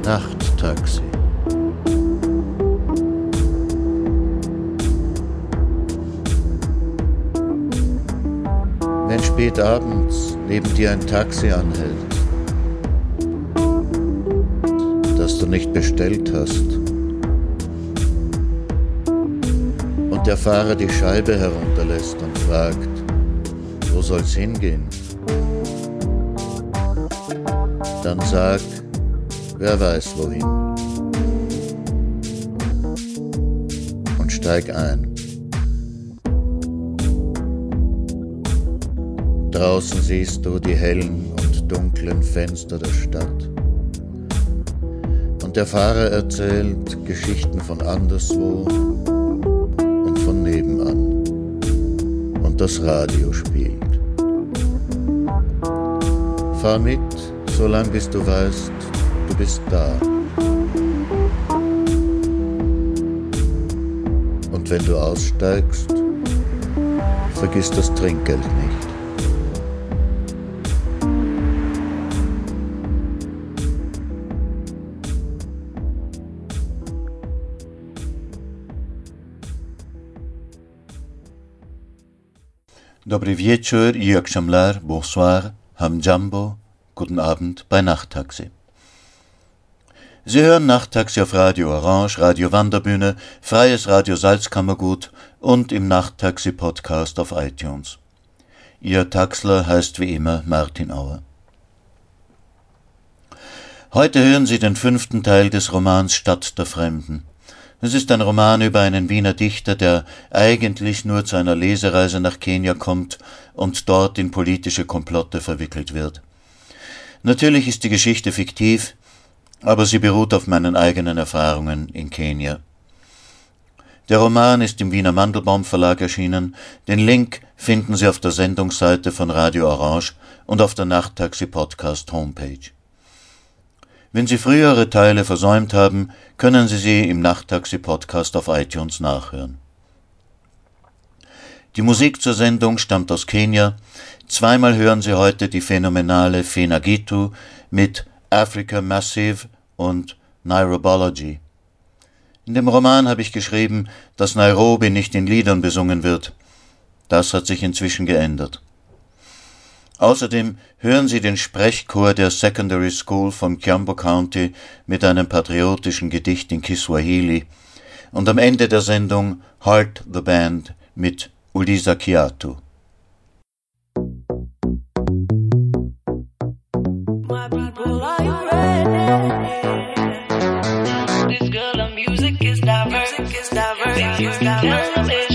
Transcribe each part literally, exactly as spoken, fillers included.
Nachttaxi. Wenn spät abends neben dir ein Taxi anhält, das du nicht bestellt hast, und der Fahrer die Scheibe herunterlässt und fragt, wo soll's hingehen? Dann sag, wer weiß wohin. Und steig ein. Draußen siehst du die hellen und dunklen Fenster der Stadt. Und der Fahrer erzählt Geschichten von anderswo und von nebenan. Und das Radio spielt. Fahr mit, solange bis du weißt, du bist da. Und wenn du aussteigst, vergiss das Trinkgeld nicht. Dobry wieczór, iyi akşamlar, bonsoir, hamjambo, guten Abend bei Nachttaxi. Sie hören Nachttaxi auf Radio Orange, Radio Wanderbühne, Freies Radio Salzkammergut und im Nachttaxi-Podcast auf iTunes. Ihr Taxler heißt wie immer Martin Auer. Heute hören Sie den fünften Teil des Romans Stadt der Fremden. Es ist ein Roman über einen Wiener Dichter, der eigentlich nur zu einer Lesereise nach Kenia kommt und dort in politische Komplotte verwickelt wird. Natürlich ist die Geschichte fiktiv, aber sie beruht auf meinen eigenen Erfahrungen in Kenia. Der Roman ist im Wiener Mandelbaum Verlag erschienen. Den Link finden Sie auf der Sendungsseite von Radio Orange und auf der Nachttaxi Podcast Homepage. Wenn Sie frühere Teile versäumt haben, können Sie sie im Nachttaxi-Podcast auf iTunes nachhören. Die Musik zur Sendung stammt aus Kenia. Zweimal hören Sie heute die phänomenale Fena Gitu mit Africa Massive und Nairobology. In dem Roman habe ich geschrieben, dass Nairobi nicht in Liedern besungen wird. Das hat sich inzwischen geändert. Außerdem hören Sie den Sprechchor der Secondary School von Kiambu County mit einem patriotischen Gedicht in Kiswahili und am Ende der Sendung Heart the Band mit Uliza Kiatu. My people, are you ready? This girl of music is diverse, is diverse, is diverse.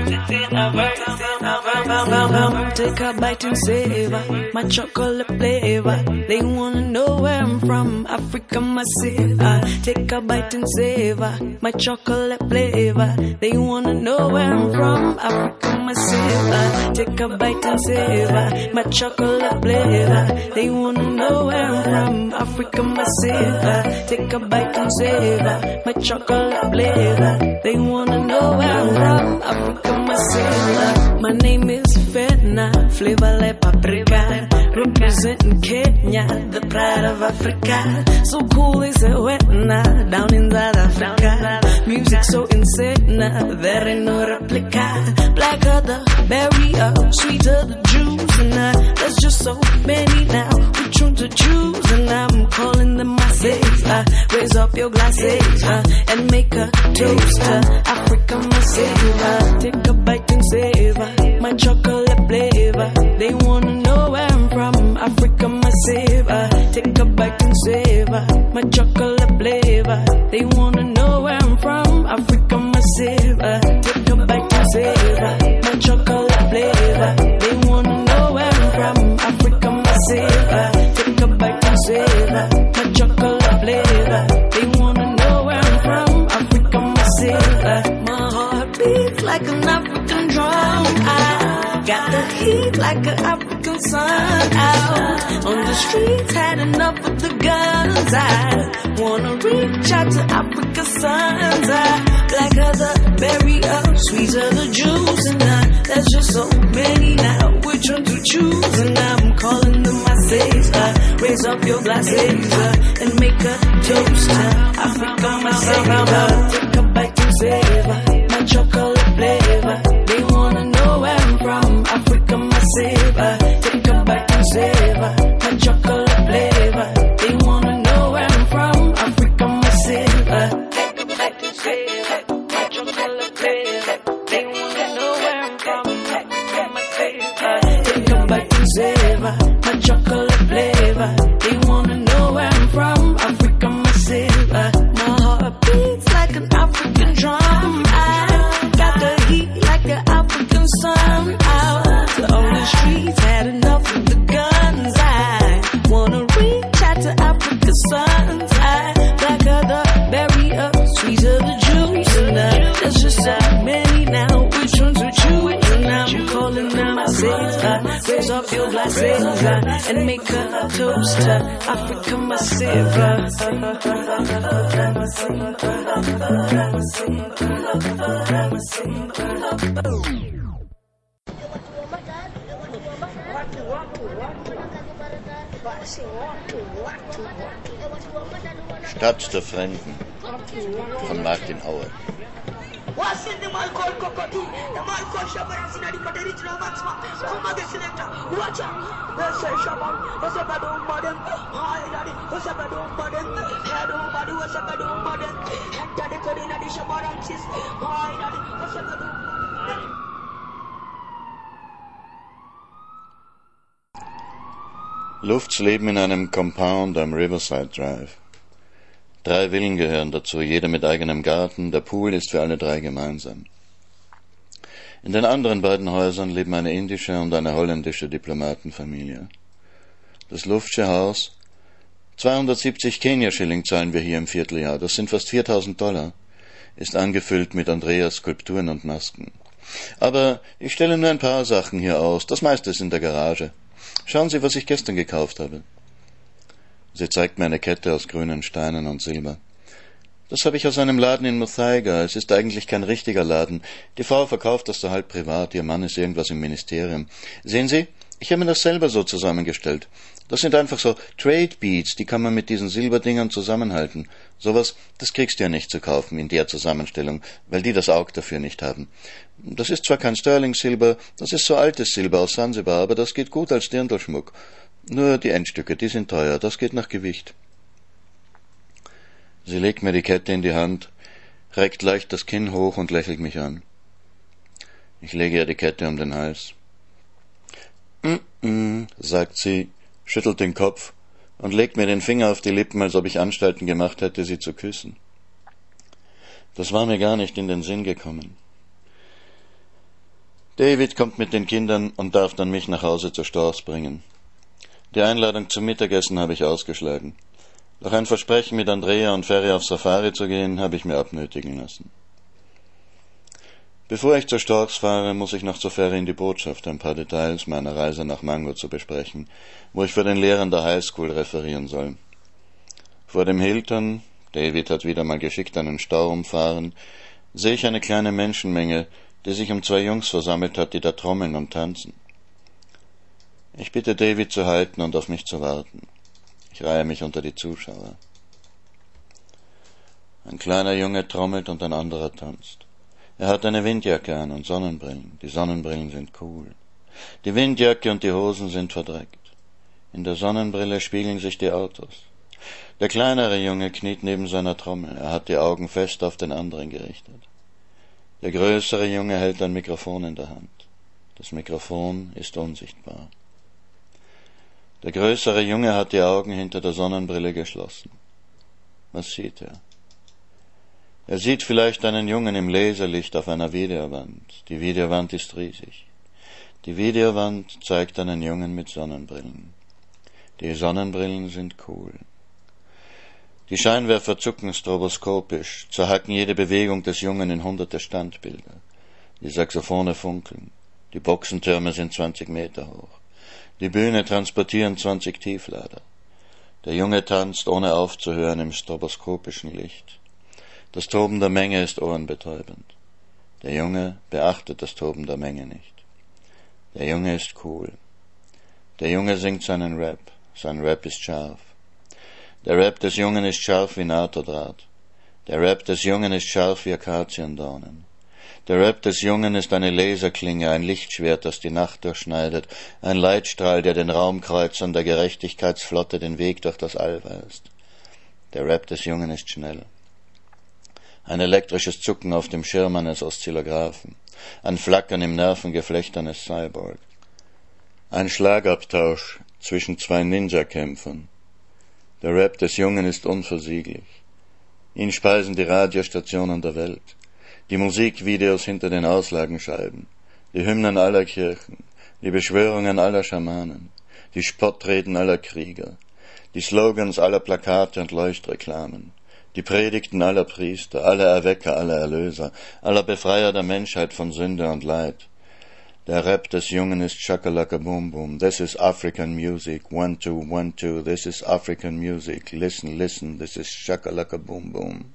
Take a bite and savor my chocolate flavor. They wanna know where I'm from, Africa massive. Uh, take a bite and savor my chocolate flavor. They wanna know where I'm from, Africa massive. Uh, take a bite and savor my chocolate flavor. They wanna know where I'm from, Africa massive. Uh, take a bite and savor my chocolate flavor. They wanna know where I'm from, Africa massive. My name is Fena, flavor like paprika. Representing Kenya, the pride of Africa. So cool is it wetna, down in South Africa. Music so insane, there ain't no replica. Blacker the barrier, sweeter the juice. And uh, there's just so many now, which one to choose? And I'm calling them masses. Uh, raise up your glasses uh, and make a toast. Uh, Africa massive, uh, take a bite and savor my chocolate flavor. They wanna know where I'm from, Africa massive. Uh, take a bite and savor my chocolate flavor. They wanna know where I'm from, Africa massive. Uh, take a bite and savor my chocolate flavor. They wanna know where I'm from, Africa massive. Uh, take a bite and savor my chocolate flavor. They wanna know where I'm from, Africa massive. Uh, my heart beats like an African drum. I got the heat like an African sun out on the streets, had enough of the guns. I wanna reach out to Africa's sons. I like how the berry up, sweeter the juice. And I, there's just so many now, which one to choose? And I'm calling them myself. glasses, uh, raise up your glasses, uh, and make a toast to Africa, my savior. Take a bite and savor my chocolate flavor. They wanna know where I'm from, Africa, my savior. Take a bite and savor my chocolate flavor. They wanna know where I'm from, Africa, my savior. Take a bite and savor my chocolate flavor. They wanna know where I'm from, Africa, my savior. Take a bite and savor my chocolate flavor. They wanna know where I'm from, Africa, my savior. My heart beats like an African drum. I got the heat like the African sun. Out to all the streets, had enough of the guns. I wanna reach out to Africa's sons. I blacker the barrier, sweeter the juice. And uh, there's just so many now. Which ones to choose? And I'm calling them my savior. Raise up your glasses uh, and make a toast to Africa, my savior. Stadt der Fremden von Martin Auer. Was in the Malcolm Cocody, the Malcolm Shabbat, the Caterina Maxma, Kuma the Selector, watch out, the Shabbat, the Sabado Modern, High Daddy, the Sabado Modern, Hado Badu, the Sabado Modern, and the Corina de Shabaransis, High Daddy, the Sabado Modern. Lufts leben in einem Compound am Riverside Drive. Drei Villen gehören dazu, jede mit eigenem Garten, der Pool ist für alle drei gemeinsam. In den anderen beiden Häusern leben eine indische und eine holländische Diplomatenfamilie. Das Luftsche Haus, zweihundertsiebzig Kenia-Schilling zahlen wir hier im Vierteljahr, das sind fast viertausend Dollar, ist angefüllt mit Andreas Skulpturen und Masken. Aber ich stelle nur ein paar Sachen hier aus, das meiste ist in der Garage. Schauen Sie, was ich gestern gekauft habe. Sie zeigt mir eine Kette aus grünen Steinen und Silber. Das habe ich aus einem Laden in Muthaiga. Es ist eigentlich kein richtiger Laden. Die Frau verkauft das so halb privat. Ihr Mann ist irgendwas im Ministerium. Sehen Sie, ich habe mir das selber so zusammengestellt. Das sind einfach so Trade Beads, die kann man mit diesen Silberdingern zusammenhalten. Sowas, das kriegst du ja nicht zu kaufen in der Zusammenstellung, weil die das Auge dafür nicht haben. Das ist zwar kein Sterling-Silber, das ist so altes Silber aus Sansibar, aber das geht gut als Dirndlschmuck. Nur die Endstücke, die sind teuer, das geht nach Gewicht. Sie legt mir die Kette in die Hand, reckt leicht das Kinn hoch und lächelt mich an. Ich lege ihr die Kette um den Hals. Mm-mm, sagt sie, schüttelt den Kopf und legt mir den Finger auf die Lippen, als ob ich Anstalten gemacht hätte, sie zu küssen. Das war mir gar nicht in den Sinn gekommen. David kommt mit den Kindern und darf dann mich nach Hause zu Storrs bringen. Die Einladung zum Mittagessen habe ich ausgeschlagen. Doch ein Versprechen, mit Andrea und Ferry auf Safari zu gehen, habe ich mir abnötigen lassen. Bevor ich zu Storrs fahre, muss ich noch zur Ferry in die Botschaft, ein paar Details meiner Reise nach Mango zu besprechen, wo ich für den Lehrern der Highschool referieren soll. Vor dem Hilton, David hat wieder mal geschickt einen Stau umfahren, sehe ich eine kleine Menschenmenge, die sich um zwei Jungs versammelt hat, die da trommeln und tanzen. Ich bitte David zu halten und auf mich zu warten. Ich reihe mich unter die Zuschauer. Ein kleiner Junge trommelt und ein anderer tanzt. Er hat eine Windjacke an und Sonnenbrillen. Die Sonnenbrillen sind cool. Die Windjacke und die Hosen sind verdreckt. In der Sonnenbrille spiegeln sich die Autos. Der kleinere Junge kniet neben seiner Trommel. Er hat die Augen fest auf den anderen gerichtet. Der größere Junge hält ein Mikrofon in der Hand. Das Mikrofon ist unsichtbar. Der größere Junge hat die Augen hinter der Sonnenbrille geschlossen. Was sieht er? Er sieht vielleicht einen Jungen im Laserlicht auf einer Videowand. Die Videowand ist riesig. Die Videowand zeigt einen Jungen mit Sonnenbrillen. Die Sonnenbrillen sind cool. Die Scheinwerfer zucken stroboskopisch, zerhacken jede Bewegung des Jungen in hunderte Standbilder. Die Saxophone funkeln. Die Boxentürme sind zwanzig Meter hoch. Die Bühne transportieren zwanzig Tieflader. Der Junge tanzt, ohne aufzuhören, im stroboskopischen Licht. Das Toben der Menge ist ohrenbetäubend. Der Junge beachtet das Toben der Menge nicht. Der Junge ist cool. Der Junge singt seinen Rap. Sein Rap ist scharf. Der Rap des Jungen ist scharf wie NATO-Draht. Der Rap des Jungen ist scharf wie Akaziendornen. Der Rap des Jungen ist eine Laserklinge, ein Lichtschwert, das die Nacht durchschneidet, ein Leitstrahl, der den Raumkreuzern der Gerechtigkeitsflotte den Weg durch das All weist. Der Rap des Jungen ist schnell. Ein elektrisches Zucken auf dem Schirm eines Oszillographen, ein Flackern im Nervengeflecht eines Cyborg, ein Schlagabtausch zwischen zwei Ninja-Kämpfern. Der Rap des Jungen ist unversieglich. Ihn speisen die Radiostationen der Welt, die Musikvideos hinter den Auslagenscheiben, die Hymnen aller Kirchen, die Beschwörungen aller Schamanen, die Spottreden aller Krieger, die Slogans aller Plakate und Leuchtreklamen, die Predigten aller Priester, aller Erwecker, aller Erlöser, aller Befreier der Menschheit von Sünde und Leid. Der Rap des Jungen ist Shakalaka Boom Boom. This is African music. One, two, one, two. This is African music. Listen, listen. This is Shakalaka Boom Boom.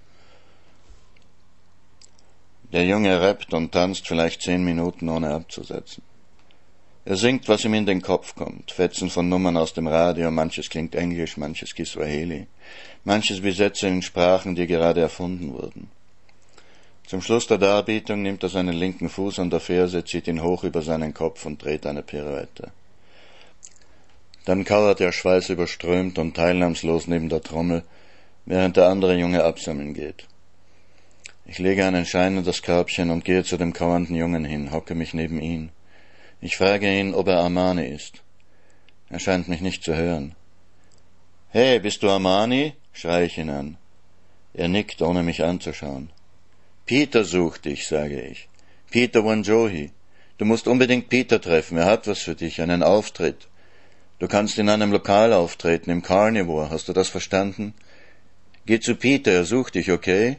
Der Junge rappt und tanzt vielleicht zehn Minuten, ohne abzusetzen. Er singt, was ihm in den Kopf kommt. Fetzen von Nummern aus dem Radio. Manches klingt Englisch, manches Kiswahili. Manches wie Sätze in Sprachen, die gerade erfunden wurden. Zum Schluss der Darbietung nimmt er seinen linken Fuß an der Ferse, zieht ihn hoch über seinen Kopf und dreht eine Pirouette. Dann kauert er schweißüberströmt und teilnahmslos neben der Trommel, während der andere Junge absammeln geht. Ich lege einen Schein in das Körbchen und gehe zu dem kauernden Jungen hin, hocke mich neben ihn. Ich frage ihn, ob er Armani ist. Er scheint mich nicht zu hören. »Hey, bist du Armani?« schreie ich ihn an. Er nickt, ohne mich anzuschauen. »Peter sucht dich«, sage ich. »Peter Wanjohi. Du musst unbedingt Peter treffen, er hat was für dich, einen Auftritt. Du kannst in einem Lokal auftreten, im Carnivore, hast du das verstanden? Geh zu Peter, er sucht dich, okay?«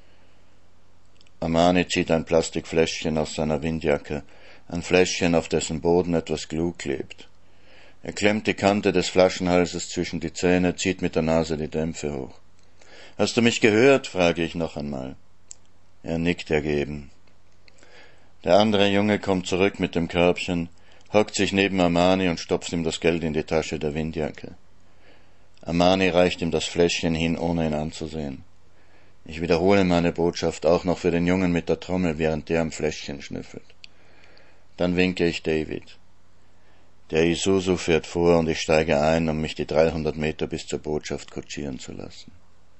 Armani zieht ein Plastikfläschchen aus seiner Windjacke, ein Fläschchen, auf dessen Boden etwas Glu klebt. Er klemmt die Kante des Flaschenhalses zwischen die Zähne, zieht mit der Nase die Dämpfe hoch. »Hast du mich gehört?« frage ich noch einmal. Er nickt ergeben. Der andere Junge kommt zurück mit dem Körbchen, hockt sich neben Armani und stopft ihm das Geld in die Tasche der Windjacke. Armani reicht ihm das Fläschchen hin, ohne ihn anzusehen. Ich wiederhole meine Botschaft auch noch für den Jungen mit der Trommel, während der am Fläschchen schnüffelt. Dann winke ich David. Der Isuzu fährt vor und ich steige ein, um mich die dreihundert Meter bis zur Botschaft kutschieren zu lassen.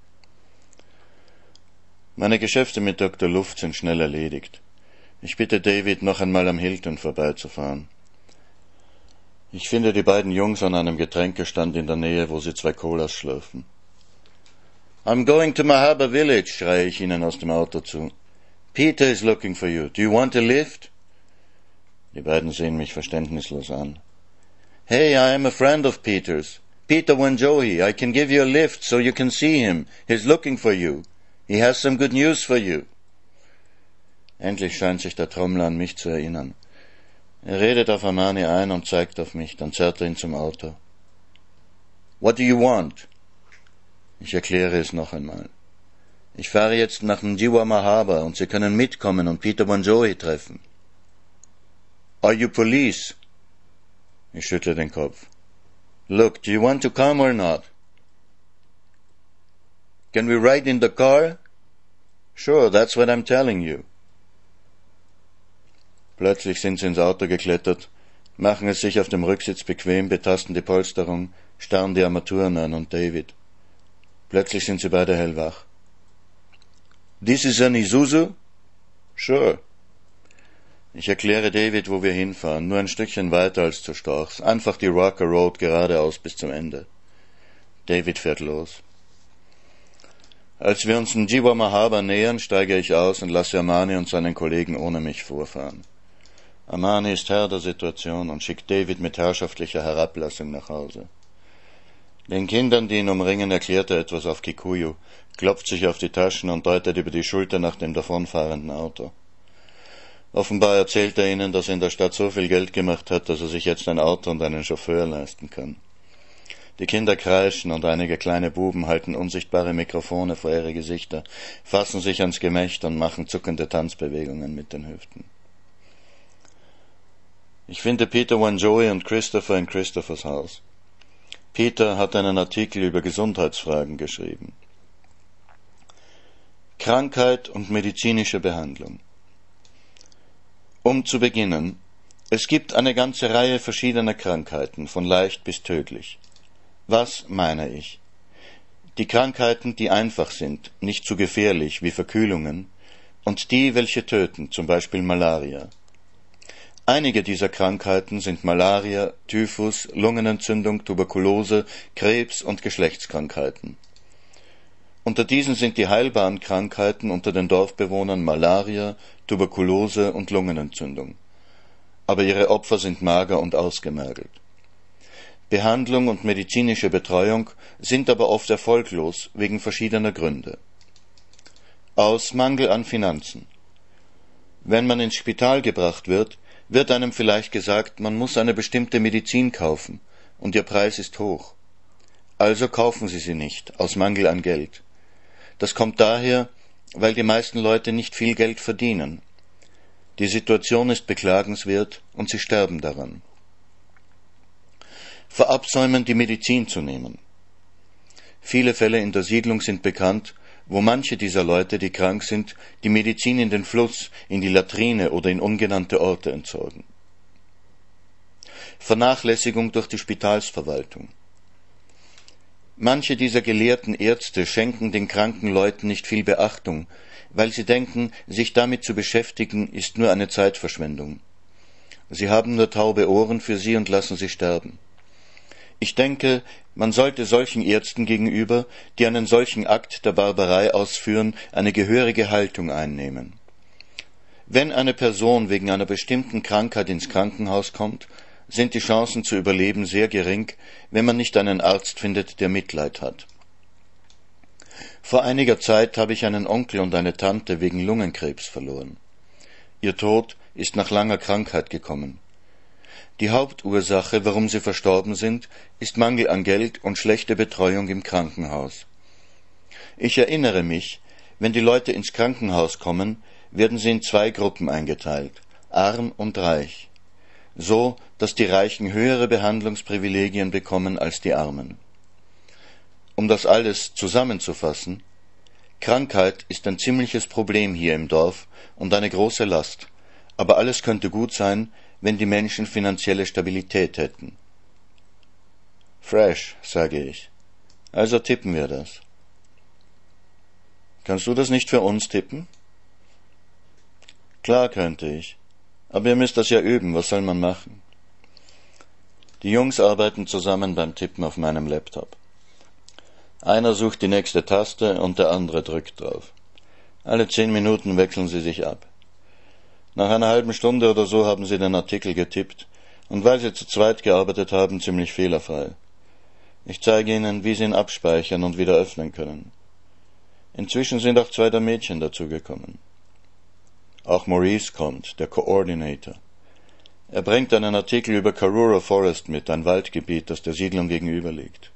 Meine Geschäfte mit Doktor Luft sind schnell erledigt. Ich bitte David, noch einmal am Hilton vorbeizufahren. Ich finde die beiden Jungs an einem Getränkestand in der Nähe, wo sie zwei Colas schlürfen. »I'm going to Mahaba Village«, schreie ich ihnen aus dem Auto zu. »Peter is looking for you. Do you want a lift?« Die beiden sehen mich verständnislos an. »Hey, I am a friend of Peter's. Peter Wanjohi. I can give you a lift so you can see him. He's looking for you. He has some good news for you.« Endlich scheint sich der Trommler an mich zu erinnern. Er redet auf Armani ein und zeigt auf mich, dann zerrt er ihn zum Auto. »What do you want?« Ich erkläre es noch einmal. Ich fahre jetzt nach Mjiwa Mahaba und Sie können mitkommen und Peter Wanjohi treffen. »Are you police?« Ich schüttle den Kopf. »Look, do you want to come or not?« »Can we ride in the car?« »Sure, that's what I'm telling you.« Plötzlich sind sie ins Auto geklettert, machen es sich auf dem Rücksitz bequem, betasten die Polsterung, starren die Armaturen an und David. Plötzlich sind sie beide hellwach. »This is an Isuzu?« »Sure.« Ich erkläre David, wo wir hinfahren, nur ein Stückchen weiter als zu Storchs, einfach die Rocker Road geradeaus bis zum Ende. David fährt los. Als wir uns in Mjiwa Mahaba nähern, steige ich aus und lasse Armani und seinen Kollegen ohne mich vorfahren. Armani ist Herr der Situation und schickt David mit herrschaftlicher Herablassung nach Hause. Den Kindern, die ihn umringen, erklärt er etwas auf Kikuyu, klopft sich auf die Taschen und deutet über die Schulter nach dem davonfahrenden Auto. Offenbar erzählt er ihnen, dass er in der Stadt so viel Geld gemacht hat, dass er sich jetzt ein Auto und einen Chauffeur leisten kann. Die Kinder kreischen und einige kleine Buben halten unsichtbare Mikrofone vor ihre Gesichter, fassen sich ans Gemächt und machen zuckende Tanzbewegungen mit den Hüften. Ich finde Peter Wanjohi und Christopher in Christophers Haus. Peter hat einen Artikel über Gesundheitsfragen geschrieben. Krankheit und medizinische Behandlung. Um zu beginnen, es gibt eine ganze Reihe verschiedener Krankheiten, von leicht bis tödlich. Was meine ich? Die Krankheiten, die einfach sind, nicht zu gefährlich wie Verkühlungen, und die, welche töten, zum Beispiel Malaria. Einige dieser Krankheiten sind Malaria, Typhus, Lungenentzündung, Tuberkulose, Krebs und Geschlechtskrankheiten. Unter diesen sind die heilbaren Krankheiten unter den Dorfbewohnern Malaria, Tuberkulose und Lungenentzündung. Aber ihre Opfer sind mager und ausgemergelt. Behandlung und medizinische Betreuung sind aber oft erfolglos wegen verschiedener Gründe. Aus Mangel an Finanzen. Wenn man ins Spital gebracht wird, wird einem vielleicht gesagt, man muss eine bestimmte Medizin kaufen, und ihr Preis ist hoch. Also kaufen Sie sie nicht, aus Mangel an Geld. Das kommt daher, weil die meisten Leute nicht viel Geld verdienen. Die Situation ist beklagenswert und sie sterben daran. Verabsäumen, die Medizin zu nehmen. Viele Fälle in der Siedlung sind bekannt, wo manche dieser Leute, die krank sind, die Medizin in den Fluss, in die Latrine oder in ungenannte Orte entsorgen. Vernachlässigung durch die Spitalsverwaltung. Manche dieser gelehrten Ärzte schenken den kranken Leuten nicht viel Beachtung, weil sie denken, sich damit zu beschäftigen, ist nur eine Zeitverschwendung. Sie haben nur taube Ohren für sie und lassen sie sterben. Ich denke, man sollte solchen Ärzten gegenüber, die einen solchen Akt der Barbarei ausführen, eine gehörige Haltung einnehmen. Wenn eine Person wegen einer bestimmten Krankheit ins Krankenhaus kommt, sind die Chancen zu überleben sehr gering, wenn man nicht einen Arzt findet, der Mitleid hat. Vor einiger Zeit habe ich einen Onkel und eine Tante wegen Lungenkrebs verloren. Ihr Tod ist nach langer Krankheit gekommen. Die Hauptursache, warum sie verstorben sind, ist Mangel an Geld und schlechte Betreuung im Krankenhaus. Ich erinnere mich, wenn die Leute ins Krankenhaus kommen, werden sie in zwei Gruppen eingeteilt, arm und reich, so, dass die Reichen höhere Behandlungsprivilegien bekommen als die Armen. Um das alles zusammenzufassen, Krankheit ist ein ziemliches Problem hier im Dorf und eine große Last, aber alles könnte gut sein, wenn die Menschen finanzielle Stabilität hätten. Fresh, sage ich. Also tippen wir das. Kannst du das nicht für uns tippen? Klar könnte ich. Aber ihr müsst das ja üben, was soll man machen? Die Jungs arbeiten zusammen beim Tippen auf meinem Laptop. Einer sucht die nächste Taste und der andere drückt drauf. Alle zehn Minuten wechseln sie sich ab. Nach einer halben Stunde oder so haben sie den Artikel getippt, und weil sie zu zweit gearbeitet haben, ziemlich fehlerfrei. Ich zeige ihnen, wie sie ihn abspeichern und wieder öffnen können. Inzwischen sind auch zwei der Mädchen dazugekommen. Auch Maurice kommt, der Coordinator. Er bringt einen Artikel über Karura Forest mit, ein Waldgebiet, das der Siedlung gegenüber liegt.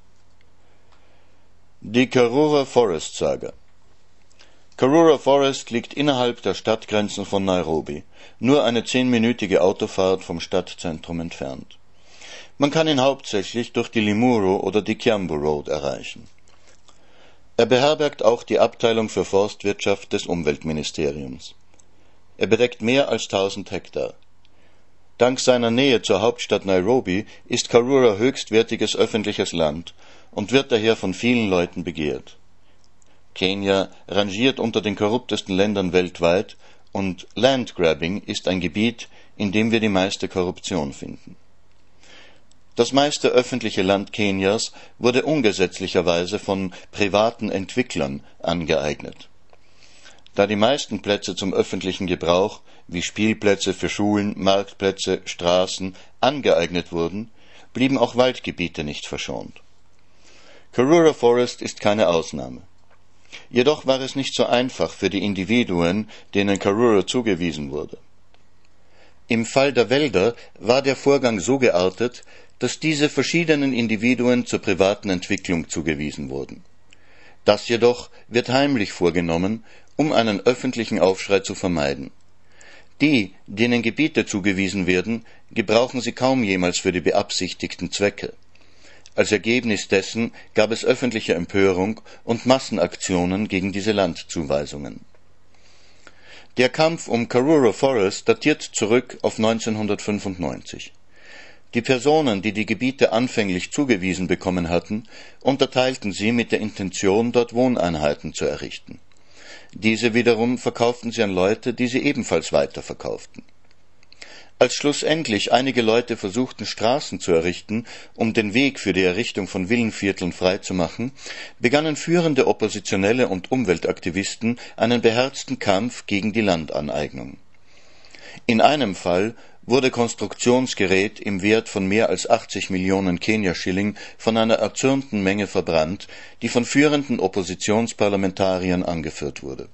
Die Karura Forest Saga. Karura Forest liegt innerhalb der Stadtgrenzen von Nairobi, nur eine zehnminütige Autofahrt vom Stadtzentrum entfernt. Man kann ihn hauptsächlich durch die Limuru oder die Kiambu Road erreichen. Er beherbergt auch die Abteilung für Forstwirtschaft des Umweltministeriums. Er bedeckt mehr als tausend Hektar. Dank seiner Nähe zur Hauptstadt Nairobi ist Karura höchstwertiges öffentliches Land und wird daher von vielen Leuten begehrt. Kenia rangiert unter den korruptesten Ländern weltweit und Landgrabbing ist ein Gebiet, in dem wir die meiste Korruption finden. Das meiste öffentliche Land Kenias wurde ungesetzlicherweise von privaten Entwicklern angeeignet. Da die meisten Plätze zum öffentlichen Gebrauch, wie Spielplätze für Schulen, Marktplätze, Straßen, angeeignet wurden, blieben auch Waldgebiete nicht verschont. Karura Forest ist keine Ausnahme. Jedoch war es nicht so einfach für die Individuen, denen Karura zugewiesen wurde. Im Fall der Wälder war der Vorgang so geartet, dass diese verschiedenen Individuen zur privaten Entwicklung zugewiesen wurden. Das jedoch wird heimlich vorgenommen, um einen öffentlichen Aufschrei zu vermeiden. Die, denen Gebiete zugewiesen werden, gebrauchen sie kaum jemals für die beabsichtigten Zwecke. Als Ergebnis dessen gab es öffentliche Empörung und Massenaktionen gegen diese Landzuweisungen. Der Kampf um Karura Forest datiert zurück auf neunzehnhundertfünfundneunzig. Die Personen, die die Gebiete anfänglich zugewiesen bekommen hatten, unterteilten sie mit der Intention, dort Wohneinheiten zu errichten. Diese wiederum verkauften sie an Leute, die sie ebenfalls weiterverkauften. Als schlussendlich einige Leute versuchten, Straßen zu errichten, um den Weg für die Errichtung von Villenvierteln freizumachen, begannen führende Oppositionelle und Umweltaktivisten einen beherzten Kampf gegen die Landaneignung. In einem Fall wurde Konstruktionsgerät im Wert von mehr als achtzig Millionen Kenia-Schilling von einer erzürnten Menge verbrannt, die von führenden Oppositionsparlamentariern angeführt wurde.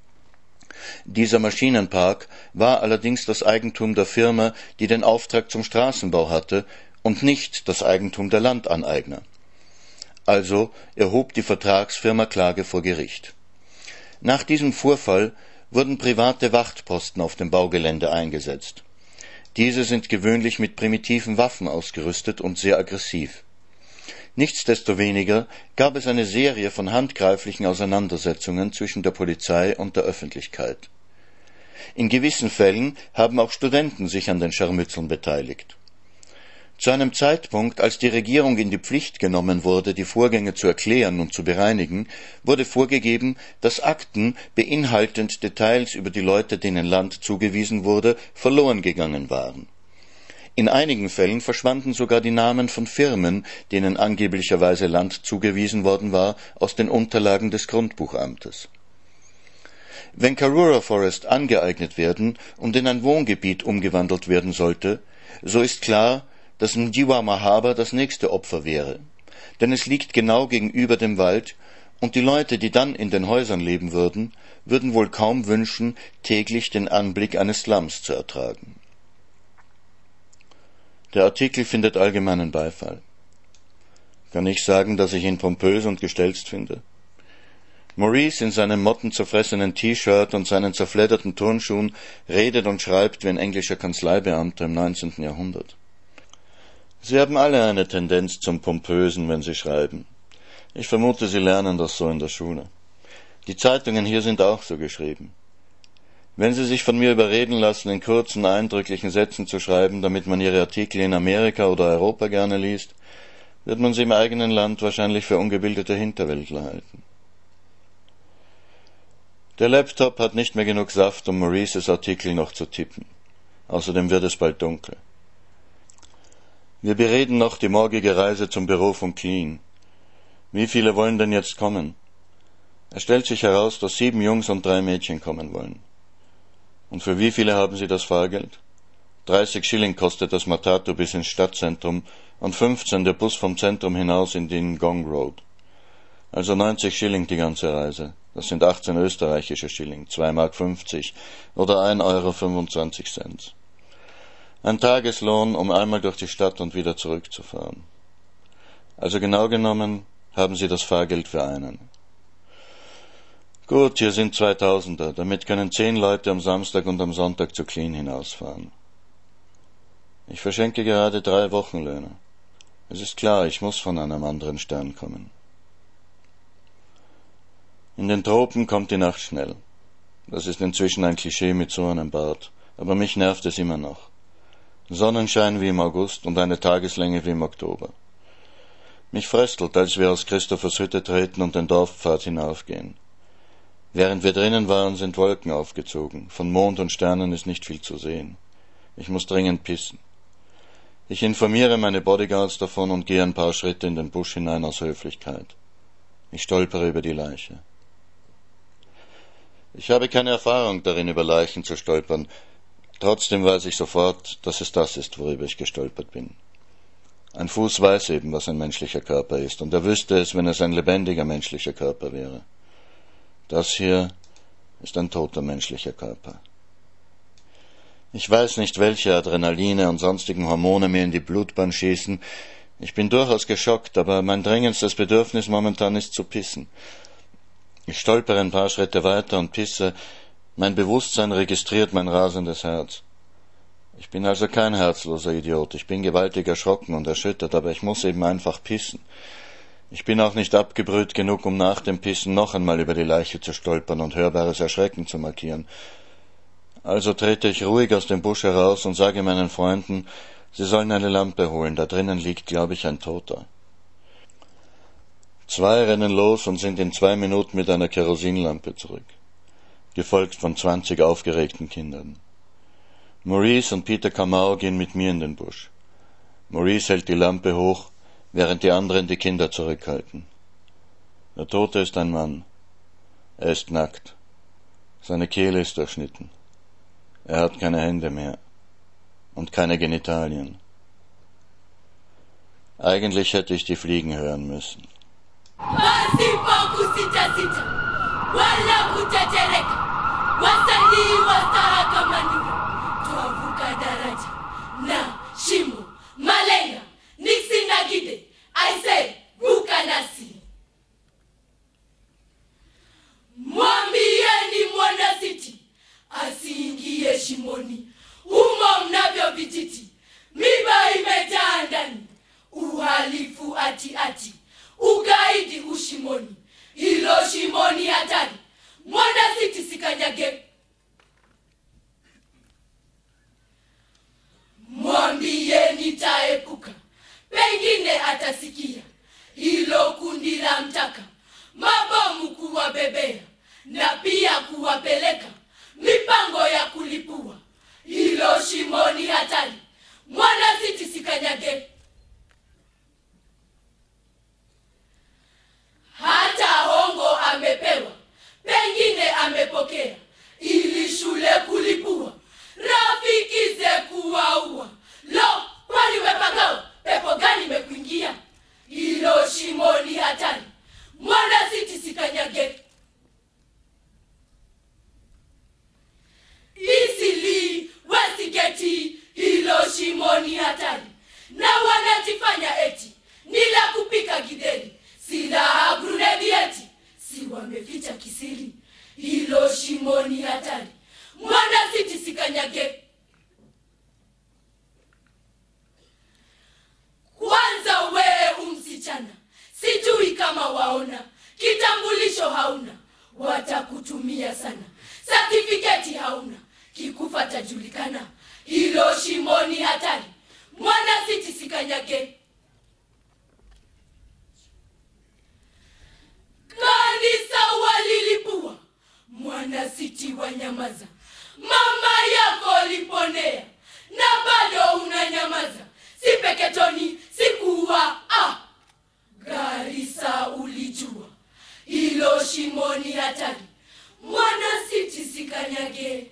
Dieser Maschinenpark war allerdings das Eigentum der Firma, die den Auftrag zum Straßenbau hatte, und nicht das Eigentum der Landaneigner. Also erhob die Vertragsfirma Klage vor Gericht. Nach diesem Vorfall wurden private Wachtposten auf dem Baugelände eingesetzt. Diese sind gewöhnlich mit primitiven Waffen ausgerüstet und sehr aggressiv. Nichtsdestoweniger gab es eine Serie von handgreiflichen Auseinandersetzungen zwischen der Polizei und der Öffentlichkeit. In gewissen Fällen haben auch Studenten sich an den Scharmützeln beteiligt. Zu einem Zeitpunkt, als die Regierung in die Pflicht genommen wurde, die Vorgänge zu erklären und zu bereinigen, wurde vorgegeben, dass Akten beinhaltend Details über die Leute, denen Land zugewiesen wurde, verloren gegangen waren. In einigen Fällen verschwanden sogar die Namen von Firmen, denen angeblicherweise Land zugewiesen worden war, aus den Unterlagen des Grundbuchamtes. Wenn Karura Forest angeeignet werden und in ein Wohngebiet umgewandelt werden sollte, so ist klar, dass Mjiwa Mahaba das nächste Opfer wäre, denn es liegt genau gegenüber dem Wald, und die Leute, die dann in den Häusern leben würden, würden wohl kaum wünschen, täglich den Anblick eines Slums zu ertragen. Der Artikel findet allgemeinen Beifall. Kann ich sagen, dass ich ihn pompös und gestelzt finde? Maurice in seinem mottenzerfressenen T-Shirt und seinen zerfledderten Turnschuhen redet und schreibt wie ein englischer Kanzleibeamter im neunzehnten Jahrhundert. Sie haben alle eine Tendenz zum Pompösen, wenn sie schreiben. Ich vermute, Sie lernen das so in der Schule. Die Zeitungen hier sind auch so geschrieben. Wenn Sie sich von mir überreden lassen, in kurzen, eindrücklichen Sätzen zu schreiben, damit man Ihre Artikel in Amerika oder Europa gerne liest, wird man sie im eigenen Land wahrscheinlich für ungebildete Hinterwäldler halten. Der Laptop hat nicht mehr genug Saft, um Maurices Artikel noch zu tippen. Außerdem wird es bald dunkel. Wir bereden noch die morgige Reise zum Büro von Clean. Wie viele wollen denn jetzt kommen? Es stellt sich heraus, dass sieben Jungs und drei Mädchen kommen wollen. Und für wie viele haben Sie das Fahrgeld? dreißig Schilling kostet das Matatu bis ins Stadtzentrum und fünfzehn der Bus vom Zentrum hinaus in den Gong Road. Also neunzig Schilling die ganze Reise. Das sind achtzehn österreichische Schilling, zwei Mark fünfzig oder ein Euro fünfundzwanzig Cent. Ein Tageslohn, um einmal durch die Stadt und wieder zurückzufahren. Also genau genommen haben Sie das Fahrgeld für einen. Gut, hier sind zweitausender, damit können zehn Leute am Samstag und am Sonntag zu Clean hinausfahren. Ich verschenke gerade drei Wochenlöhne. Es ist klar, ich muss von einem anderen Stern kommen. In den Tropen kommt die Nacht schnell. Das ist inzwischen ein Klischee mit so einem Bart, aber mich nervt es immer noch. Sonnenschein wie im August und eine Tageslänge wie im Oktober. Mich fröstelt, als wir aus Christophers Hütte treten und den Dorfpfad hinaufgehen. Während wir drinnen waren, sind Wolken aufgezogen. Von Mond und Sternen ist nicht viel zu sehen. Ich muss dringend pissen. Ich informiere meine Bodyguards davon und gehe ein paar Schritte in den Busch hinein aus Höflichkeit. Ich stolpere über die Leiche. Ich habe keine Erfahrung darin, über Leichen zu stolpern. Trotzdem weiß ich sofort, dass es das ist, worüber ich gestolpert bin. Ein Fuß weiß eben, was ein menschlicher Körper ist, und er wüsste es, wenn es ein lebendiger menschlicher Körper wäre. Das hier ist ein toter menschlicher Körper. Ich weiß nicht, welche Adrenaline und sonstigen Hormone mir in die Blutbahn schießen. Ich bin durchaus geschockt, aber mein drängendstes Bedürfnis momentan ist zu pissen. Ich stolpere ein paar Schritte weiter und pisse. Mein Bewusstsein registriert mein rasendes Herz. Ich bin also kein herzloser Idiot. Ich bin gewaltig erschrocken und erschüttert, aber ich muss eben einfach pissen. Ich bin auch nicht abgebrüht genug, um nach dem Pissen noch einmal über die Leiche zu stolpern und hörbares Erschrecken zu markieren. Also trete ich ruhig aus dem Busch heraus und sage meinen Freunden, sie sollen eine Lampe holen, da drinnen liegt, glaube ich, ein Toter. Zwei rennen los und sind in zwei Minuten mit einer Kerosinlampe zurück, gefolgt von zwanzig aufgeregten Kindern. Maurice und Peter Kamau gehen mit mir in den Busch. Maurice hält die Lampe hoch, während die anderen die Kinder zurückhalten. Der Tote ist ein Mann. Er ist nackt. Seine Kehle ist durchschnitten. Er hat keine Hände mehr und keine Genitalien. Eigentlich hätte ich die Fliegen hören müssen. Pasipo kusita sita, wala kutetereka, wasanii wastaha mandugu, tuavuka daraja, na shimo, malenga, niksi na gide, I say, vuka nasi. Mwambieni mwana siti, asiingie shimoni, humo mnavyo vijiti, miba imejaa ndani, uhalifu ati ati. Ugaidi ushimoni, hilo shimoni hatari, mwana siti sikanyage. Mwambie nitaepuka, pengine atasikia, hilo kundi la mtaka, mabomu kuwabebea, na pia kuwapeleka, mipango ya kulipua, hilo shimoni hatari, mwana siti sikanyage. Hata hongo amepewa, pengine amepokea, ili shule kulipua, rafiki ze kuwaua. Lo, kwani umepagawa, pepo gani mekuingia? Hilo shimoni hatari, mwana siti sikanyage. Isili, Westigeti, hilo shimoni hatari, na wanajifanya eti, nila kupika gideri. Silaha grunedi eti, si wameficha kisiri, hilo shimoni hatari, mwana siti sikanyage. Kwanza we umsichana, sijui kama waona, kitambulisho hauna, watakutumia sana, certificate hauna, kikufa tajulikana, hilo shimoni hatari, mwana siti sikanyage. Kanisa walilipua, mwana siti wanyamaza, mama yako liponea, na bado unanyamaza, si peketoni, si kuwa, ah, Garissa ulijua, hilo shimoni hatari, mwana siti sikanyage.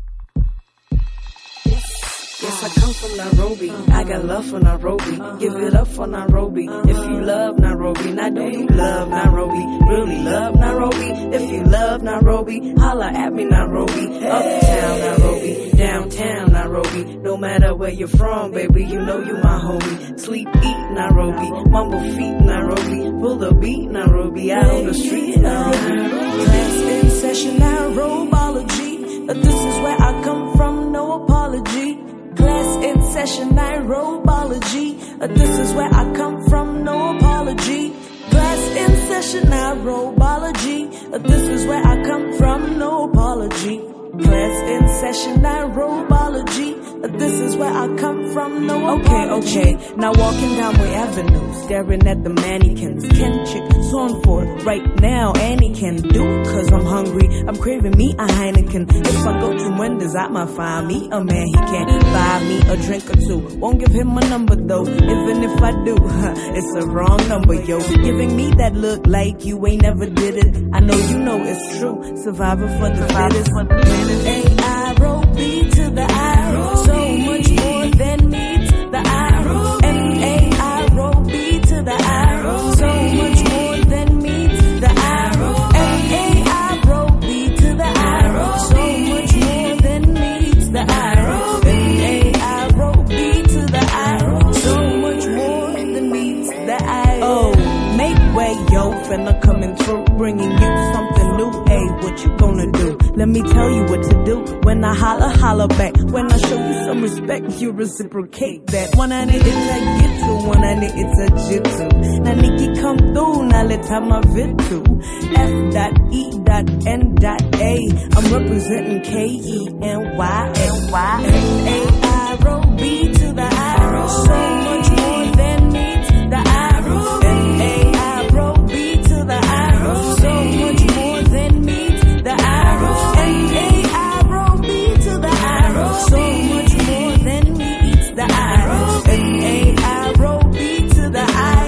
Yes, I come from Nairobi. I got love for Nairobi. Give it up for Nairobi. If you love Nairobi, now do you love Nairobi? Really love Nairobi? If you love Nairobi, holla at me Nairobi. Uptown Nairobi, downtown Nairobi. No matter where you're from, baby, you know you my homie. Sleep, eat Nairobi. Mumble feet Nairobi. Pull the beat Nairobi. Out on the street Nairobi. Class in session Nairobology. This is where I come from, no apology. Class in session, Nairobology. Uh, this is where I come from, no apology. Class in session, Nairobology. Uh, this is where I come from, no apology. Class in session, Nairobology. Uh, this is where I come from, no apology. Okay, okay. Now walking down Way Avenue, staring at the mannequins. Ken Chick, song for it right now. Annie can do, cause I'm hungry. I'm craving me a Heineken. If I go to Wendy's, I might find me a man. He can't buy me a drink or two. Won't give him my number though. Even if I do, huh, it's a wrong number, yo. Giving me that look like you ain't never did it. I know you know it's true. Survivor for the fittest. A I roll B to the I. So much more than meets the I. M A I roll B to the I. So much more than meets the I. M A I roll B to the I. So much more than meets the I. M A I roll B to the I. So much more than meets the I. Oh, make way, yo, finna coming through, bringing you something new. Hey, what you gonna do? Let me tell you what to do. When I holler, holler back. When I show you some respect, you reciprocate that. One I need it's a get to, one I need it's a jitsu. Now Nikki come through, now let's have my vid too. F dot E dot N dot A. I'm representing K E N Y N Y N A I R O B to the I. So much more than meets the I. N A I R O B to the I. So much more than meets the I. N A I R O B to the I. So much more than meets the I. N A I R O B to the I.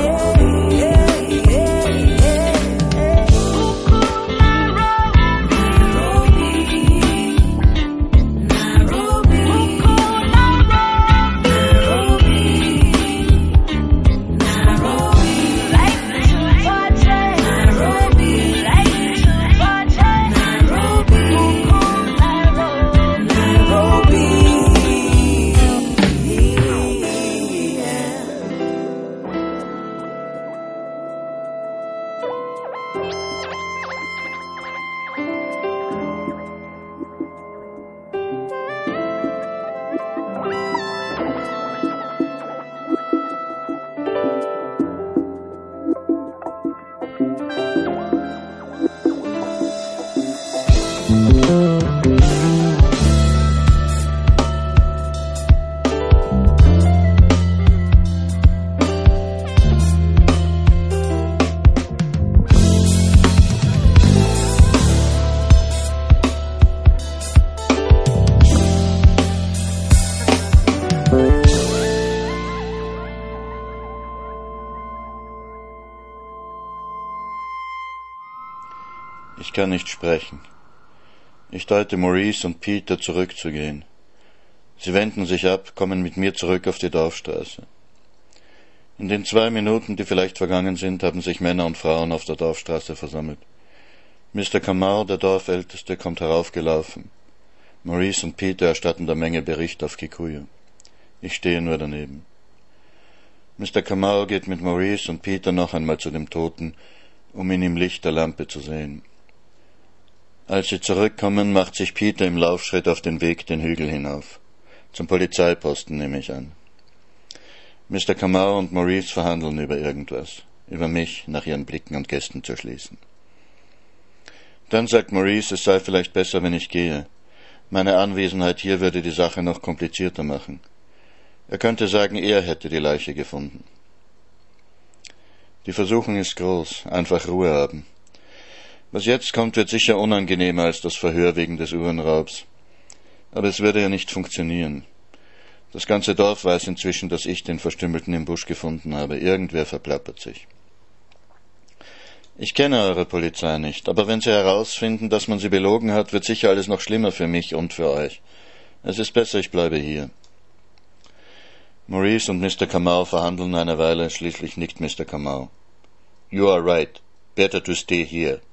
Ich kann nicht sprechen. Ich deute Maurice und Peter zurückzugehen. Sie wenden sich ab, kommen mit mir zurück auf die Dorfstraße. In den zwei Minuten, die vielleicht vergangen sind, haben sich Männer und Frauen auf der Dorfstraße versammelt. Mister Kamau, der Dorfälteste, kommt heraufgelaufen. Maurice und Peter erstatten der Menge Bericht auf Kikuyu. Ich stehe nur daneben. Mister Kamau geht mit Maurice und Peter noch einmal zu dem Toten, um ihn im Licht der Lampe zu sehen. Als sie zurückkommen, macht sich Peter im Laufschritt auf den Weg den Hügel hinauf. Zum Polizeiposten, nehme ich an. Mister Kamau und Maurice verhandeln über irgendwas, über mich nach ihren Blicken und Gesten zu schließen. Dann sagt Maurice, es sei vielleicht besser, wenn ich gehe. Meine Anwesenheit hier würde die Sache noch komplizierter machen. Er könnte sagen, er hätte die Leiche gefunden. Die Versuchung ist groß, einfach Ruhe haben. Was jetzt kommt, wird sicher unangenehmer als das Verhör wegen des Uhrenraubs. Aber es würde ja nicht funktionieren. Das ganze Dorf weiß inzwischen, dass ich den Verstümmelten im Busch gefunden habe. Irgendwer verplappert sich. Ich kenne eure Polizei nicht, aber wenn sie herausfinden, dass man sie belogen hat, wird sicher alles noch schlimmer für mich und für euch. Es ist besser, ich bleibe hier. Maurice und Mister Kamau verhandeln eine Weile, schließlich nickt Mister Kamau. You are right. Better to stay here.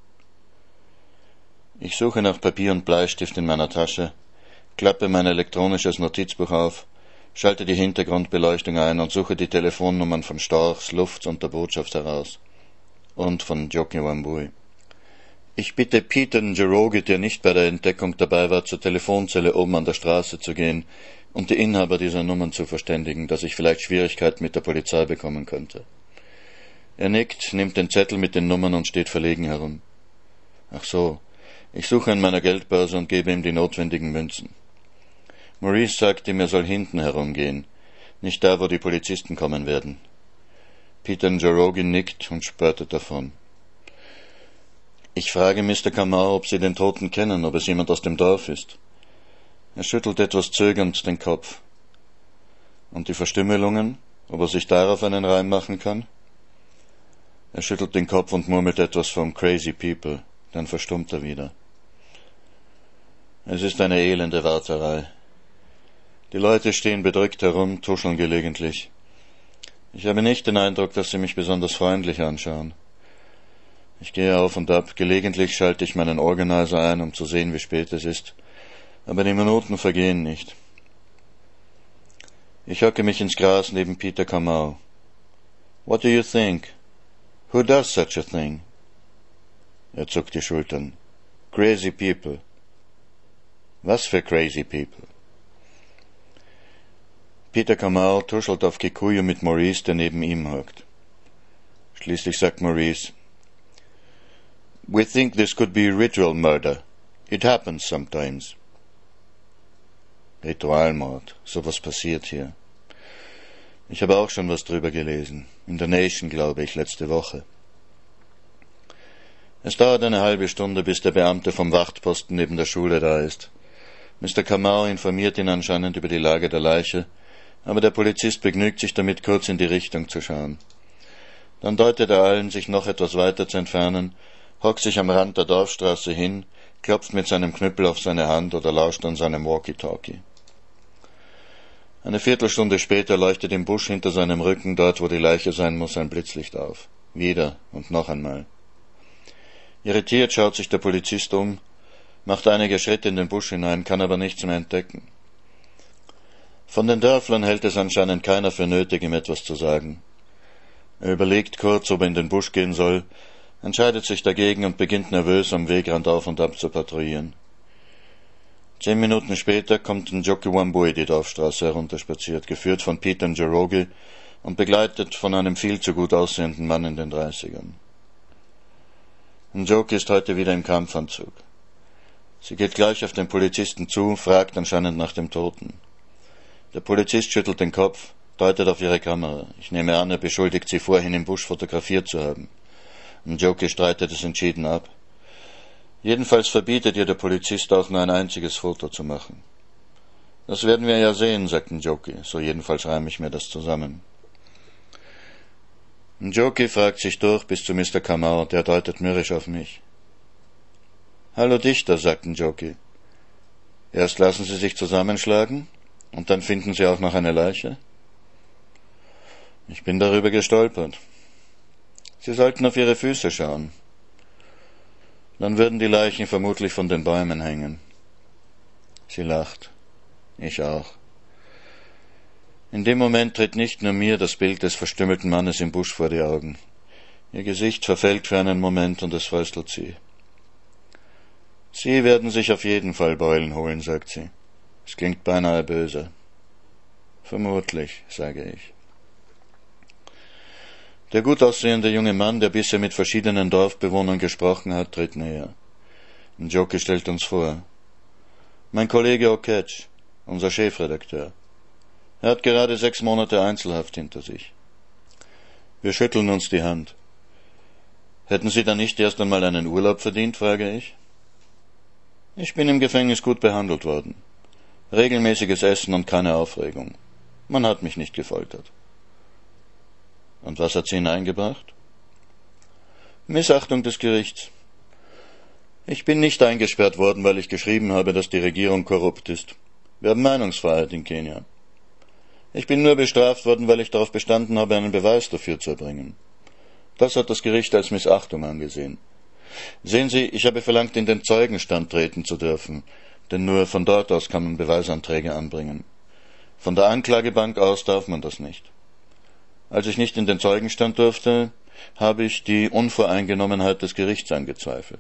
Ich suche nach Papier und Bleistift in meiner Tasche, klappe mein elektronisches Notizbuch auf, schalte die Hintergrundbeleuchtung ein und suche die Telefonnummern von Storchs, Lufts und der Botschaft heraus. Und von Njoki Wambui. Ich bitte Peter Njoroge, der nicht bei der Entdeckung dabei war, zur Telefonzelle oben an der Straße zu gehen und die Inhaber dieser Nummern zu verständigen, dass ich vielleicht Schwierigkeiten mit der Polizei bekommen könnte. Er nickt, nimmt den Zettel mit den Nummern und steht verlegen herum. Ach so, ich suche in meiner Geldbörse und gebe ihm die notwendigen Münzen. Maurice sagt ihm, er soll hinten herumgehen, nicht da, wo die Polizisten kommen werden. Peter Njoroge nickt und spörtet davon. Ich frage Mister Kamau, ob Sie den Toten kennen, ob es jemand aus dem Dorf ist. Er schüttelt etwas zögernd den Kopf. Und die Verstümmelungen, ob er sich darauf einen Reim machen kann? Er schüttelt den Kopf und murmelt etwas vom Crazy People, dann verstummt er wieder. Es ist eine elende Warterei. Die Leute stehen bedrückt herum, tuscheln gelegentlich. Ich habe nicht den Eindruck, dass sie mich besonders freundlich anschauen. Ich gehe auf und ab, gelegentlich schalte ich meinen Organizer ein, um zu sehen, wie spät es ist, aber die Minuten vergehen nicht. Ich hocke mich ins Gras neben Peter Kamau. What do you think? Who does such a thing? Er zuckt die Schultern. Crazy people. Was für crazy people? Peter Kamau tuschelt auf Kikuyu mit Maurice, der neben ihm hockt. Schließlich sagt Maurice, We think this could be ritual murder. It happens sometimes. Ritualmord, sowas passiert hier. Ich habe auch schon was drüber gelesen. In der Nation, glaube ich, letzte Woche. Es dauert eine halbe Stunde, bis der Beamte vom Wachtposten neben der Schule da ist. Mister Kamau informiert ihn anscheinend über die Lage der Leiche, aber der Polizist begnügt sich damit, kurz in die Richtung zu schauen. Dann deutet er allen, sich noch etwas weiter zu entfernen, hockt sich am Rand der Dorfstraße hin, klopft mit seinem Knüppel auf seine Hand oder lauscht an seinem Walkie-Talkie. Eine Viertelstunde später leuchtet im Busch hinter seinem Rücken, dort wo die Leiche sein muss, ein Blitzlicht auf. Wieder und noch einmal. Irritiert schaut sich der Polizist um, macht einige Schritte in den Busch hinein, kann aber nichts mehr entdecken. Von den Dörflern hält es anscheinend keiner für nötig, ihm etwas zu sagen. Er überlegt kurz, ob er in den Busch gehen soll, entscheidet sich dagegen und beginnt nervös am Wegrand auf und ab zu patrouillieren. Zehn Minuten später kommt Njoki Wambui die Dorfstraße herunterspaziert, geführt von Peter Njoroge und begleitet von einem viel zu gut aussehenden Mann in den Dreißigern. Njoki ist heute wieder im Kampfanzug. Sie geht gleich auf den Polizisten zu, fragt anscheinend nach dem Toten. Der Polizist schüttelt den Kopf, deutet auf ihre Kamera. Ich nehme an, er beschuldigt sie vorhin im Busch fotografiert zu haben. Njoki streitet es entschieden ab. Jedenfalls verbietet ihr der Polizist auch nur ein einziges Foto zu machen. Das werden wir ja sehen, sagt Njoki, so jedenfalls reime ich mir das zusammen. Njoki fragt sich durch bis zu Mister Kamau, der deutet mürrisch auf mich. Hallo Dichter, sagt Njoki. Erst lassen Sie sich zusammenschlagen, und dann finden Sie auch noch eine Leiche? Ich bin darüber gestolpert. Sie sollten auf Ihre Füße schauen. Dann würden die Leichen vermutlich von den Bäumen hängen. Sie lacht. Ich auch. In dem Moment tritt nicht nur mir das Bild des verstümmelten Mannes im Busch vor die Augen. Ihr Gesicht verfällt für einen Moment und es fröstelt sie. Sie werden sich auf jeden Fall Beulen holen, sagt sie. Es klingt beinahe böse. Vermutlich, sage ich. Der gut aussehende junge Mann, der bisher mit verschiedenen Dorfbewohnern gesprochen hat, tritt näher. Njoki stellt uns vor. Mein Kollege Oketsch, unser Chefredakteur. Er hat gerade sechs Monate Einzelhaft hinter sich. Wir schütteln uns die Hand. Hätten Sie dann nicht erst einmal einen Urlaub verdient, frage ich. Ich bin im Gefängnis gut behandelt worden. Regelmäßiges Essen und keine Aufregung. Man hat mich nicht gefoltert. Und was hat sie hineingebracht? Missachtung des Gerichts. Ich bin nicht eingesperrt worden, weil ich geschrieben habe, dass die Regierung korrupt ist. Wir haben Meinungsfreiheit in Kenia. Ich bin nur bestraft worden, weil ich darauf bestanden habe, einen Beweis dafür zu erbringen. Das hat das Gericht als Missachtung angesehen. Sehen Sie, ich habe verlangt, in den Zeugenstand treten zu dürfen, denn nur von dort aus kann man Beweisanträge anbringen. Von der Anklagebank aus darf man das nicht. Als ich nicht in den Zeugenstand durfte, habe ich die Unvoreingenommenheit des Gerichts angezweifelt.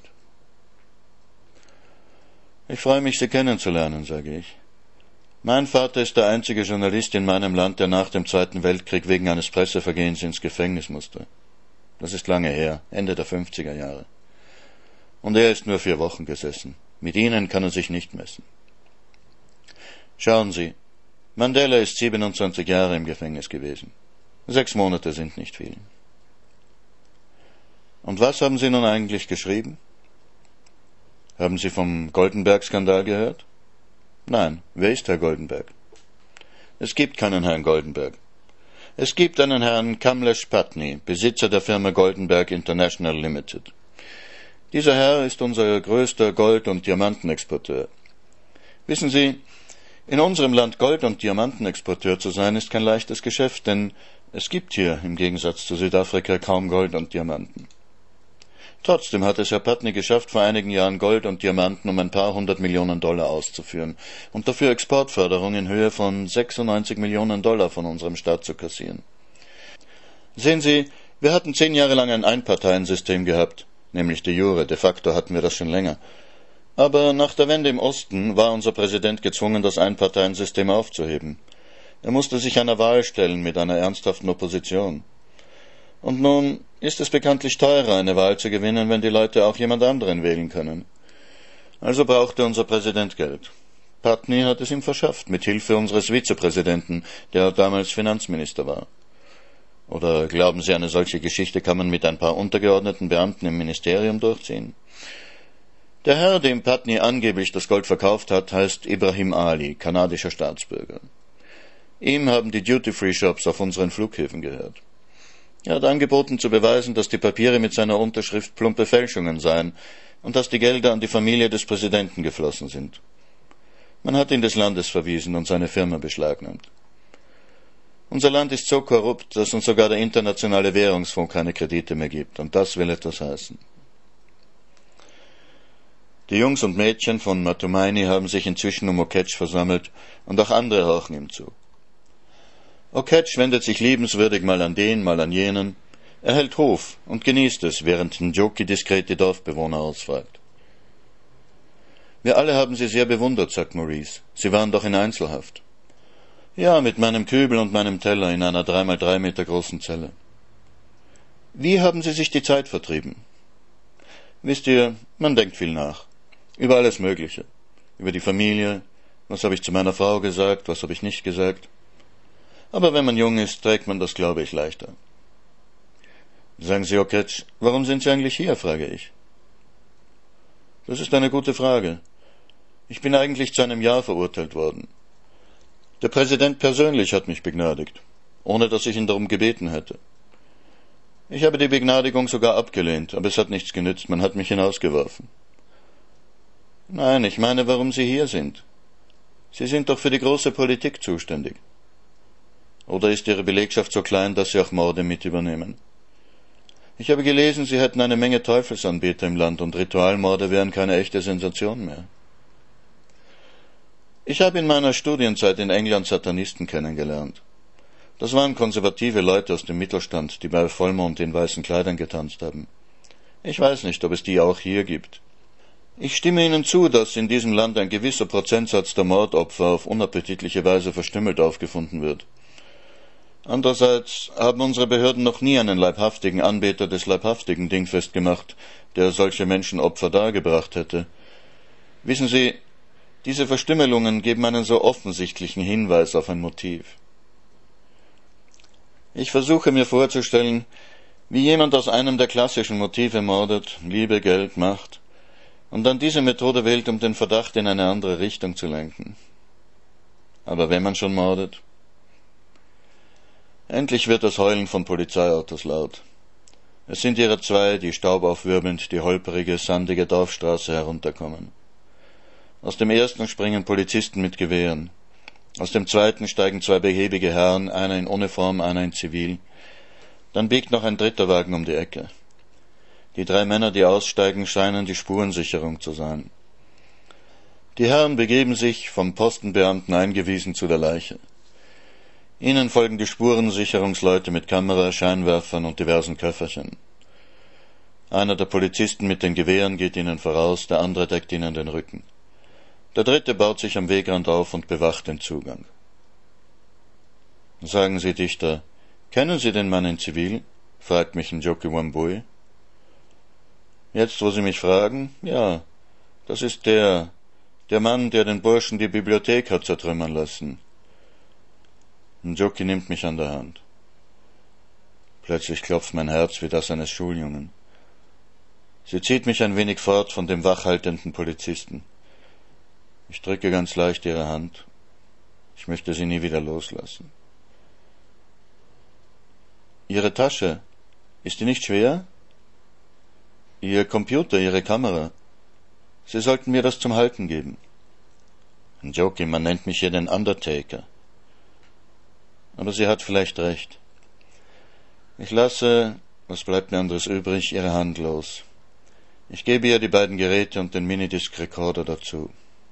Ich freue mich, Sie kennenzulernen, sage ich. Mein Vater ist der einzige Journalist in meinem Land, der nach dem Zweiten Weltkrieg wegen eines Pressevergehens ins Gefängnis musste. Das ist lange her, Ende der fünfziger Jahre. Und er ist nur vier Wochen gesessen. Mit Ihnen kann er sich nicht messen. Schauen Sie, Mandela ist siebenundzwanzig Jahre im Gefängnis gewesen. Sechs Monate sind nicht viel. Und was haben Sie nun eigentlich geschrieben? Haben Sie vom Goldenberg-Skandal gehört? Nein, wer ist Herr Goldenberg? Es gibt keinen Herrn Goldenberg. Es gibt einen Herrn Kamlesh Patni, Besitzer der Firma Goldenberg International Limited. Dieser Herr ist unser größter Gold- und Diamantenexporteur. Wissen Sie, in unserem Land Gold- und Diamantenexporteur zu sein, ist kein leichtes Geschäft, denn es gibt hier im Gegensatz zu Südafrika kaum Gold und Diamanten. Trotzdem hat es Herr Patni geschafft, vor einigen Jahren Gold und Diamanten um ein paar hundert Millionen Dollar auszuführen und dafür Exportförderung in Höhe von sechsundneunzig Millionen Dollar von unserem Staat zu kassieren. Sehen Sie, wir hatten zehn Jahre lang ein Einparteiensystem gehabt, nämlich de jure, de facto hatten wir das schon länger. Aber nach der Wende im Osten war unser Präsident gezwungen, das Einparteiensystem aufzuheben. Er musste sich einer Wahl stellen mit einer ernsthaften Opposition. Und nun ist es bekanntlich teurer, eine Wahl zu gewinnen, wenn die Leute auch jemand anderen wählen können. Also brauchte unser Präsident Geld. Putney hat es ihm verschafft, mit Hilfe unseres Vizepräsidenten, der damals Finanzminister war. Oder glauben Sie, eine solche Geschichte kann man mit ein paar untergeordneten Beamten im Ministerium durchziehen? Der Herr, dem Putney angeblich das Gold verkauft hat, heißt Ibrahim Ali, kanadischer Staatsbürger. Ihm haben die Duty-Free-Shops auf unseren Flughäfen gehört. Er hat angeboten zu beweisen, dass die Papiere mit seiner Unterschrift plumpe Fälschungen seien und dass die Gelder an die Familie des Präsidenten geflossen sind. Man hat ihn des Landes verwiesen und seine Firma beschlagnahmt. Unser Land ist so korrupt, dass uns sogar der Internationale Währungsfonds keine Kredite mehr gibt, und das will etwas heißen. Die Jungs und Mädchen von Matumaini haben sich inzwischen um Oketsch versammelt, und auch andere horchen ihm zu. Oketsch wendet sich liebenswürdig mal an den, mal an jenen. Er hält Hof und genießt es, während Njoki diskret die Dorfbewohner ausfragt. Wir alle haben Sie sehr bewundert, sagt Maurice. Sie waren doch in Einzelhaft. Ja, mit meinem Kübel und meinem Teller in einer drei mal drei Meter großen Zelle. Wie haben Sie sich die Zeit vertrieben? Wisst ihr, man denkt viel nach. Über alles Mögliche. Über die Familie. Was habe ich zu meiner Frau gesagt, was habe ich nicht gesagt. Aber wenn man jung ist, trägt man das, glaube ich, leichter. Sagen Sie, Oketsch, warum sind Sie eigentlich hier, frage ich. Das ist eine gute Frage. Ich bin eigentlich zu einem Jahr verurteilt worden. Der Präsident persönlich hat mich begnadigt, ohne dass ich ihn darum gebeten hätte. Ich habe die Begnadigung sogar abgelehnt, aber es hat nichts genützt, man hat mich hinausgeworfen. Nein, ich meine, warum Sie hier sind. Sie sind doch für die große Politik zuständig. Oder ist Ihre Belegschaft so klein, dass Sie auch Morde mit übernehmen? Ich habe gelesen, Sie hätten eine Menge Teufelsanbeter im Land und Ritualmorde wären keine echte Sensation mehr. Ich habe in meiner Studienzeit in England Satanisten kennengelernt. Das waren konservative Leute aus dem Mittelstand, die bei Vollmond in weißen Kleidern getanzt haben. Ich weiß nicht, ob es die auch hier gibt. Ich stimme Ihnen zu, dass in diesem Land ein gewisser Prozentsatz der Mordopfer auf unappetitliche Weise verstümmelt aufgefunden wird. Andererseits haben unsere Behörden noch nie einen leibhaftigen Anbeter des leibhaftigen dingfest gemacht, der solche Menschenopfer dargebracht hätte. Wissen Sie, diese Verstümmelungen geben einen so offensichtlichen Hinweis auf ein Motiv. Ich versuche mir vorzustellen, wie jemand aus einem der klassischen Motive mordet, Liebe, Geld, Macht, und dann diese Methode wählt, um den Verdacht in eine andere Richtung zu lenken. Aber wenn man schon mordet? Endlich wird das Heulen von Polizeiautos laut. Es sind ihre zwei, die staubaufwirbelnd die holprige, sandige Dorfstraße herunterkommen. Aus dem ersten springen Polizisten mit Gewehren. Aus dem zweiten steigen zwei behäbige Herren, einer in Uniform, einer in Zivil. Dann biegt noch ein dritter Wagen um die Ecke. Die drei Männer, die aussteigen, scheinen die Spurensicherung zu sein. Die Herren begeben sich, vom Postenbeamten eingewiesen, zu der Leiche. Ihnen folgen die Spurensicherungsleute mit Kamera, Scheinwerfern und diversen Köfferchen. Einer der Polizisten mit den Gewehren geht ihnen voraus, der andere deckt ihnen den Rücken. Der dritte baut sich am Wegrand auf und bewacht den Zugang. Sagen Sie, Dichter, kennen Sie den Mann in Zivil? Fragt mich Njoki Wambui. Jetzt, wo Sie mich fragen, ja, das ist der, der Mann, der den Burschen die Bibliothek hat zertrümmern lassen. Njoki nimmt mich an der Hand. Plötzlich klopft mein Herz wie das eines Schuljungen. Sie zieht mich ein wenig fort von dem wachhaltenden Polizisten. Ich drücke ganz leicht ihre Hand. Ich möchte sie nie wieder loslassen. Ihre Tasche, ist die nicht schwer? Ihr Computer, Ihre Kamera. Sie sollten mir das zum Halten geben. Njoki, man nennt mich hier den Undertaker. Aber sie hat vielleicht recht. Ich lasse, was bleibt mir anderes übrig, ihre Hand los. Ich gebe ihr die beiden Geräte und den Minidisc-Recorder dazu.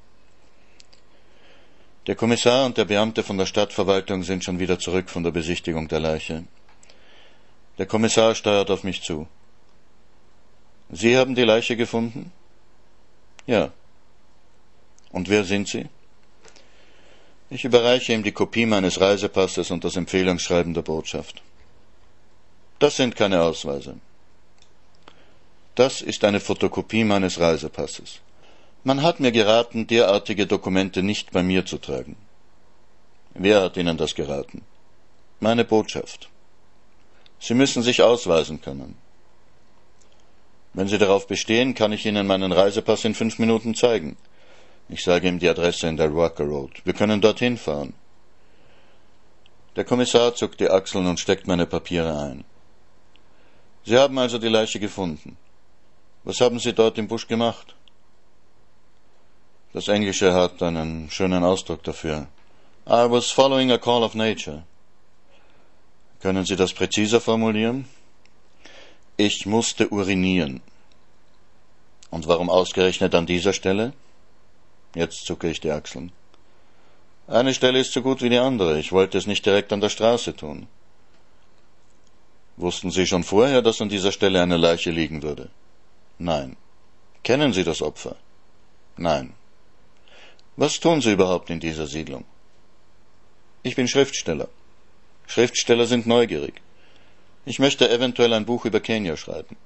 Der Kommissar und der Beamte von der Stadtverwaltung sind schon wieder zurück von der Besichtigung der Leiche. Der Kommissar steuert auf mich zu. Sie haben die Leiche gefunden? Ja. Und wer sind Sie? Ich überreiche ihm die Kopie meines Reisepasses und das Empfehlungsschreiben der Botschaft. Das sind keine Ausweise. Das ist eine Fotokopie meines Reisepasses. Man hat mir geraten, derartige Dokumente nicht bei mir zu tragen. Wer hat Ihnen das geraten? Meine Botschaft. Sie müssen sich ausweisen können. Wenn Sie darauf bestehen, kann ich Ihnen meinen Reisepass in fünf Minuten zeigen. Ich sage ihm die Adresse in der Walker Road. Wir können dorthin fahren. Der Kommissar zuckt die Achseln und steckt meine Papiere ein. Sie haben also die Leiche gefunden. Was haben Sie dort im Busch gemacht? Das Englische hat einen schönen Ausdruck dafür. I was following a call of nature. Können Sie das präziser formulieren? Ich musste urinieren. Und warum ausgerechnet an dieser Stelle? Jetzt zucke ich die Achseln. Eine Stelle ist so gut wie die andere. Ich wollte es nicht direkt an der Straße tun. Wussten Sie schon vorher, dass an dieser Stelle eine Leiche liegen würde? Nein. Kennen Sie das Opfer? Nein. Was tun Sie überhaupt in dieser Siedlung? Ich bin Schriftsteller. Schriftsteller sind neugierig. Ich möchte eventuell ein Buch über Kenia schreiben.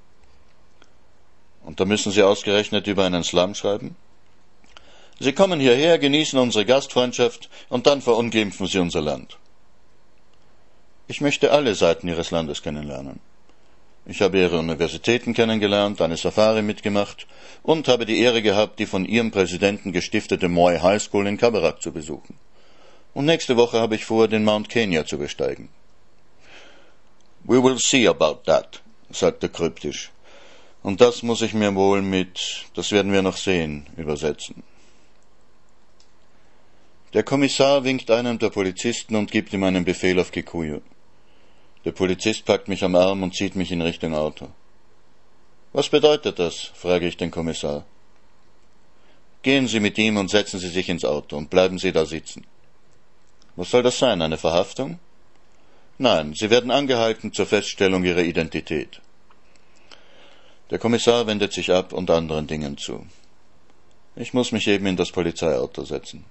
Und da müssen Sie ausgerechnet über einen Slum schreiben? Sie kommen hierher, genießen unsere Gastfreundschaft und dann verunglimpfen Sie unser Land. Ich möchte alle Seiten Ihres Landes kennenlernen. Ich habe Ihre Universitäten kennengelernt, eine Safari mitgemacht und habe die Ehre gehabt, die von Ihrem Präsidenten gestiftete Moi High School in Kabarak zu besuchen. Und nächste Woche habe ich vor, den Mount Kenya zu besteigen. We will see about that, sagt er kryptisch. Und das muss ich mir wohl mit, das werden wir noch sehen, übersetzen. Der Kommissar winkt einem der Polizisten und gibt ihm einen Befehl auf Kikuyu. Der Polizist packt mich am Arm und zieht mich in Richtung Auto. Was bedeutet das? Frage ich den Kommissar. Gehen Sie mit ihm und setzen Sie sich ins Auto und bleiben Sie da sitzen. Was soll das sein, eine Verhaftung? Nein, Sie werden angehalten zur Feststellung Ihrer Identität. Der Kommissar wendet sich ab und anderen Dingen zu. Ich muss mich eben in das Polizeiauto setzen.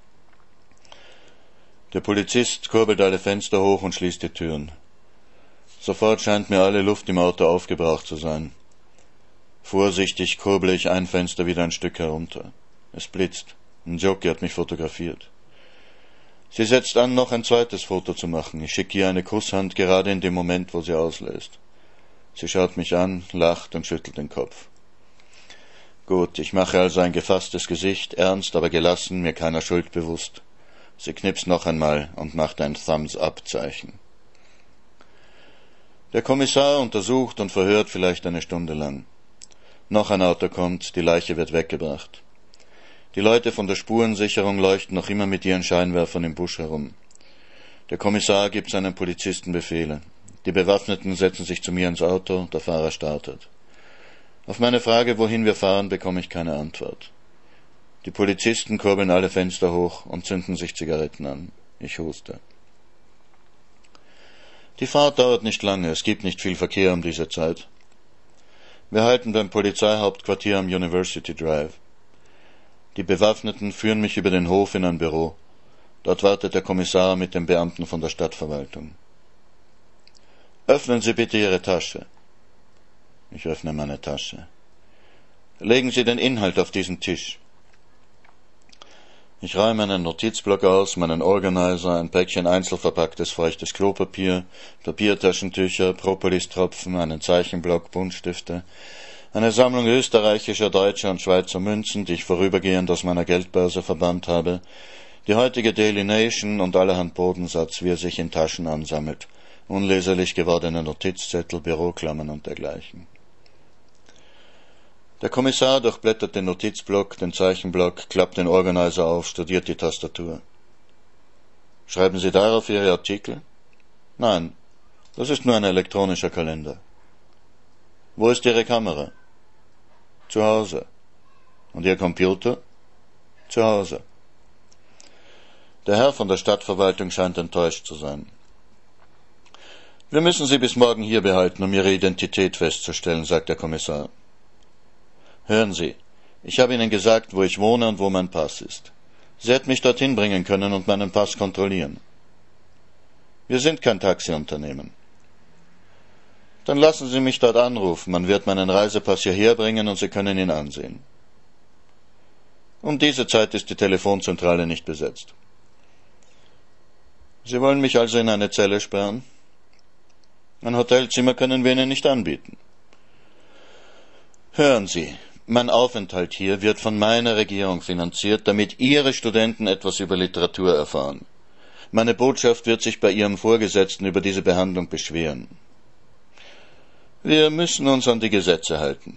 Der Polizist kurbelt alle Fenster hoch und schließt die Türen. Sofort scheint mir alle Luft im Auto aufgebraucht zu sein. Vorsichtig kurbele ich ein Fenster wieder ein Stück herunter. Es blitzt. Njoki hat mich fotografiert. Sie setzt an, noch ein zweites Foto zu machen. Ich schicke ihr eine Kusshand gerade in dem Moment, wo sie auslöst. Sie schaut mich an, lacht und schüttelt den Kopf. Gut, ich mache also ein gefasstes Gesicht, ernst, aber gelassen, mir keiner Schuld bewusst. Sie knipst noch einmal und macht ein Thumbs-up-Zeichen. Der Kommissar untersucht und verhört vielleicht eine Stunde lang. Noch ein Auto kommt, die Leiche wird weggebracht. Die Leute von der Spurensicherung leuchten noch immer mit ihren Scheinwerfern im Busch herum. Der Kommissar gibt seinen Polizisten Befehle. Die Bewaffneten setzen sich zu mir ins Auto, der Fahrer startet. Auf meine Frage, wohin wir fahren, bekomme ich keine Antwort. Die Polizisten kurbeln alle Fenster hoch und zünden sich Zigaretten an. Ich huste. Die Fahrt dauert nicht lange, es gibt nicht viel Verkehr um diese Zeit. Wir halten beim Polizeihauptquartier am University Drive. Die Bewaffneten führen mich über den Hof in ein Büro. Dort wartet der Kommissar mit den Beamten von der Stadtverwaltung. Öffnen Sie bitte Ihre Tasche. Ich öffne meine Tasche. Legen Sie den Inhalt auf diesen Tisch. Ich räume einen Notizblock aus, meinen Organizer, ein Päckchen einzelverpacktes feuchtes Klopapier, Papiertaschentücher, Propolistropfen, einen Zeichenblock, Buntstifte, eine Sammlung österreichischer, deutscher und Schweizer Münzen, die ich vorübergehend aus meiner Geldbörse verbannt habe, die heutige Daily Nation und allerhand Bodensatz, wie er sich in Taschen ansammelt, unleserlich gewordene Notizzettel, Büroklammern und dergleichen. Der Kommissar durchblättert den Notizblock, den Zeichenblock, klappt den Organizer auf, studiert die Tastatur. Schreiben Sie darauf Ihre Artikel? Nein, das ist nur ein elektronischer Kalender. Wo ist Ihre Kamera? Zu Hause. Und Ihr Computer? Zu Hause. Der Herr von der Stadtverwaltung scheint enttäuscht zu sein. Wir müssen Sie bis morgen hier behalten, um Ihre Identität festzustellen, sagt der Kommissar. Hören Sie, ich habe Ihnen gesagt, wo ich wohne und wo mein Pass ist. Sie hätten mich dorthin bringen können und meinen Pass kontrollieren. Wir sind kein Taxiunternehmen. Dann lassen Sie mich dort anrufen, man wird meinen Reisepass hierher bringen und Sie können ihn ansehen. Um diese Zeit ist die Telefonzentrale nicht besetzt. Sie wollen mich also in eine Zelle sperren? Ein Hotelzimmer können wir Ihnen nicht anbieten. Hören Sie, mein Aufenthalt hier wird von meiner Regierung finanziert, damit Ihre Studenten etwas über Literatur erfahren. Meine Botschaft wird sich bei Ihrem Vorgesetzten über diese Behandlung beschweren. Wir müssen uns an die Gesetze halten.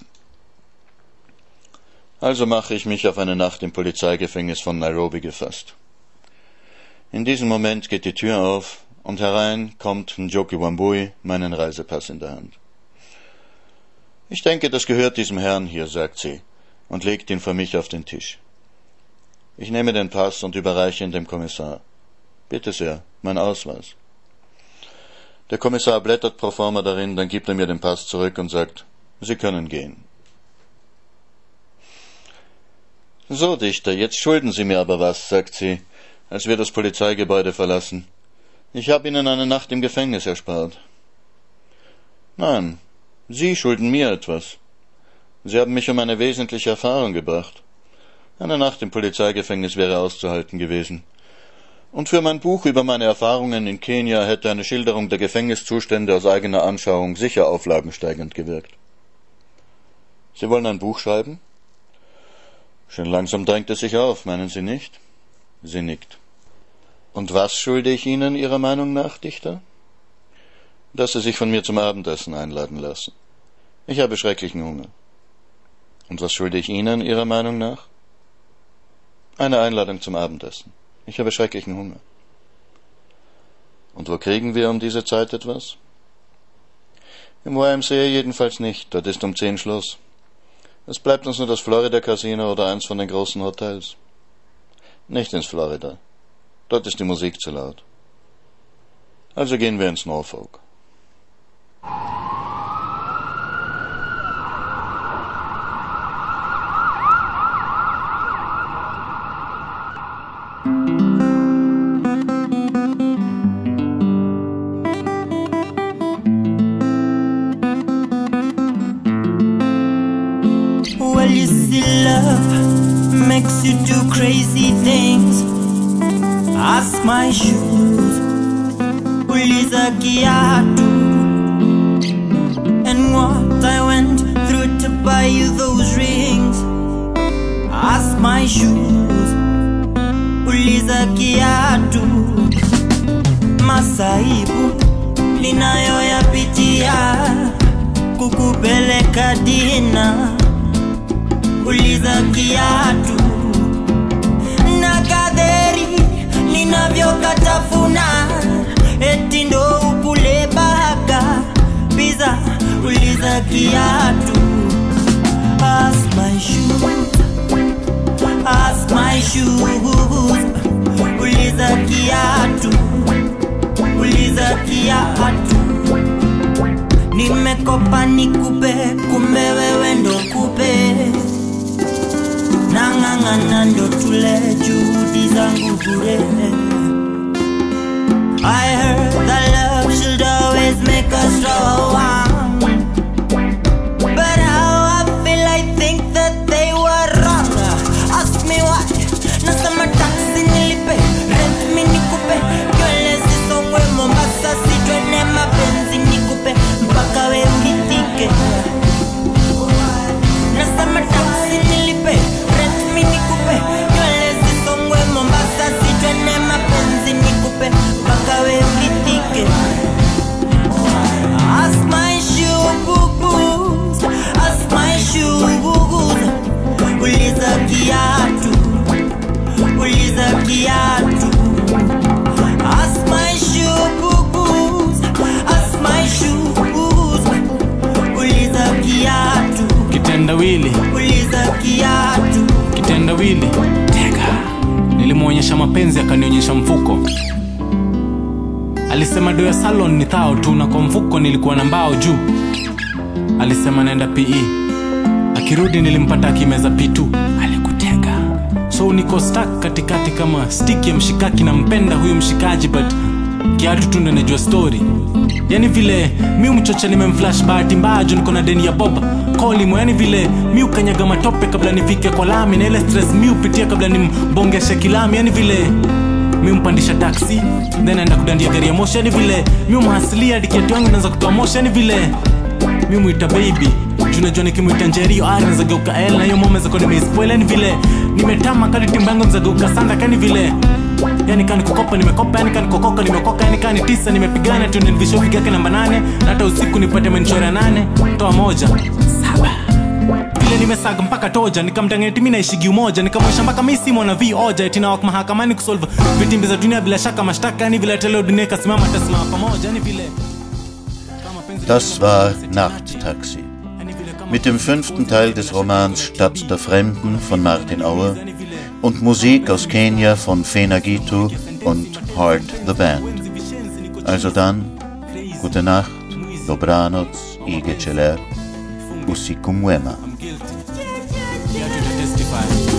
Also mache ich mich auf eine Nacht im Polizeigefängnis von Nairobi gefasst. In diesem Moment geht die Tür auf und herein kommt Njoki Wambui, meinen Reisepass in der Hand. Ich denke, das gehört diesem Herrn hier, sagt sie, und legt ihn für mich auf den Tisch. Ich nehme den Pass und überreiche ihn dem Kommissar. Bitte sehr, mein Ausweis. Der Kommissar blättert pro forma darin, dann gibt er mir den Pass zurück und sagt, Sie können gehen. So, Dichter, jetzt schulden Sie mir aber was, sagt sie, als wir das Polizeigebäude verlassen. Ich habe Ihnen eine Nacht im Gefängnis erspart. Nein, Sie schulden mir etwas. Sie haben mich um eine wesentliche Erfahrung gebracht. Eine Nacht im Polizeigefängnis wäre auszuhalten gewesen. Und für mein Buch über meine Erfahrungen in Kenia hätte eine Schilderung der Gefängniszustände aus eigener Anschauung sicher auflagensteigend gewirkt. Sie wollen ein Buch schreiben? Schon langsam drängt es sich auf, meinen Sie nicht? Sie nickt. Und was schulde ich Ihnen Ihrer Meinung nach, Dichter? Dass Sie sich von mir zum Abendessen einladen lassen. Ich habe schrecklichen Hunger. Und was schulde ich Ihnen Ihrer Meinung nach? Eine Einladung zum Abendessen. Ich habe schrecklichen Hunger. Und wo kriegen wir um diese Zeit etwas? Im Y M C A jedenfalls nicht, dort ist um zehn Schluss. Es bleibt uns nur das Florida Casino oder eins von den großen Hotels. Nicht ins Florida. Dort ist die Musik zu laut. Also gehen wir ins Norfolk. Well, you see, love makes you do crazy things. Ask my shoes, uliza kiatu, and what I went through to buy you those rings. Ask my shoes, uliza kiatu, masaibu ninayoyapitia kukupeleka dina. Uliza kiatu na kaderi ninavyokatafuna, eti ndo ukule baga pizza. Uliza kiatu. Ask my shoes, ask my shoes. Uliza kiatu, uliza kiatu. Nimekopa nikupe, kumbe wewe ndo kupe. Nangangana ndo tule juhudi zangu bure. I heard that love should always make us strong, but how I feel, I think that they were wrong. Ask me why. Nasema taxi nilipe, rent mi nikupe, nywele zisongwe Mombasa, sitwene mapenzi nikupe, mpaka we unitike. Nasema taxi nilipe, rent mi nikupe, nywele zisongwe Mombasa, sitwene mapenzi nikupe, mpaka we unitike. Ask my shoes, ask my shoes. Uliza kiatu, uliza kiatu. Ask my shoes, ask my shoes. Uliza kiatu, kitendawili, uliza kiatu. kitendawili. Tega. Nilimuonyesha mapenzi akanionyesha mfuko. Alisema do ya salon ni thao tu, na kwa mfuko nilikuwa na mbao juu. Alisema naenda P E, akirudi nilimpata akimeza P two. Alikutega, so niko stuck katikati kama stick ya mshikaki. Nampenda huyu mshikaji but kiatu tu ndo najua story. Yani vile mi umchocha nimemflash bahati mbaya juu niko na deni ya boba Kolimo. Yani vile mi ukanyaga matope kabla nifike kwa lami, na ile stress mi upitia kabla nimbongeshe kilami. Yani vile mi umpandisha taxi then aenda kudandia gari ya moshi. Yani vile mi umhasilia dikiatu yangu naanza kutoa moshi. Yani vile mi umuita baby juu najua nikimuita Njerio ari naeza geuka L, na hiyo mama za kwa nimeispoil. Yani vile nimetama kadi timba yangu naeza geuka Sanda. Kani vile yani kani kukopa nimekopa, yani kani kukoka nimekoka, yani kani tisa nimepigana tu nilvisho vigake namba nane, na hata usiku nipate menchora nane toa moja saba. Vile nimesaga mpaka toja nikamtangeti mimi naishigi umoja, nikamwesha mpaka mimi si mwana V oja eti na wak mahakamani kusolve vitimbi za dunia bila shaka mashtaka. Yani vile tele dunia kasimama tasimama pamoja. Yani vile Das war Nachttaxi. Mit dem fünften Teil des Romans Stadt der Fremden von Martin Auer und Musik aus Kenia von Fena Gitu und Heart the Band. Also dann, gute Nacht, dobranoc, ige celer, usiku mwema. testify.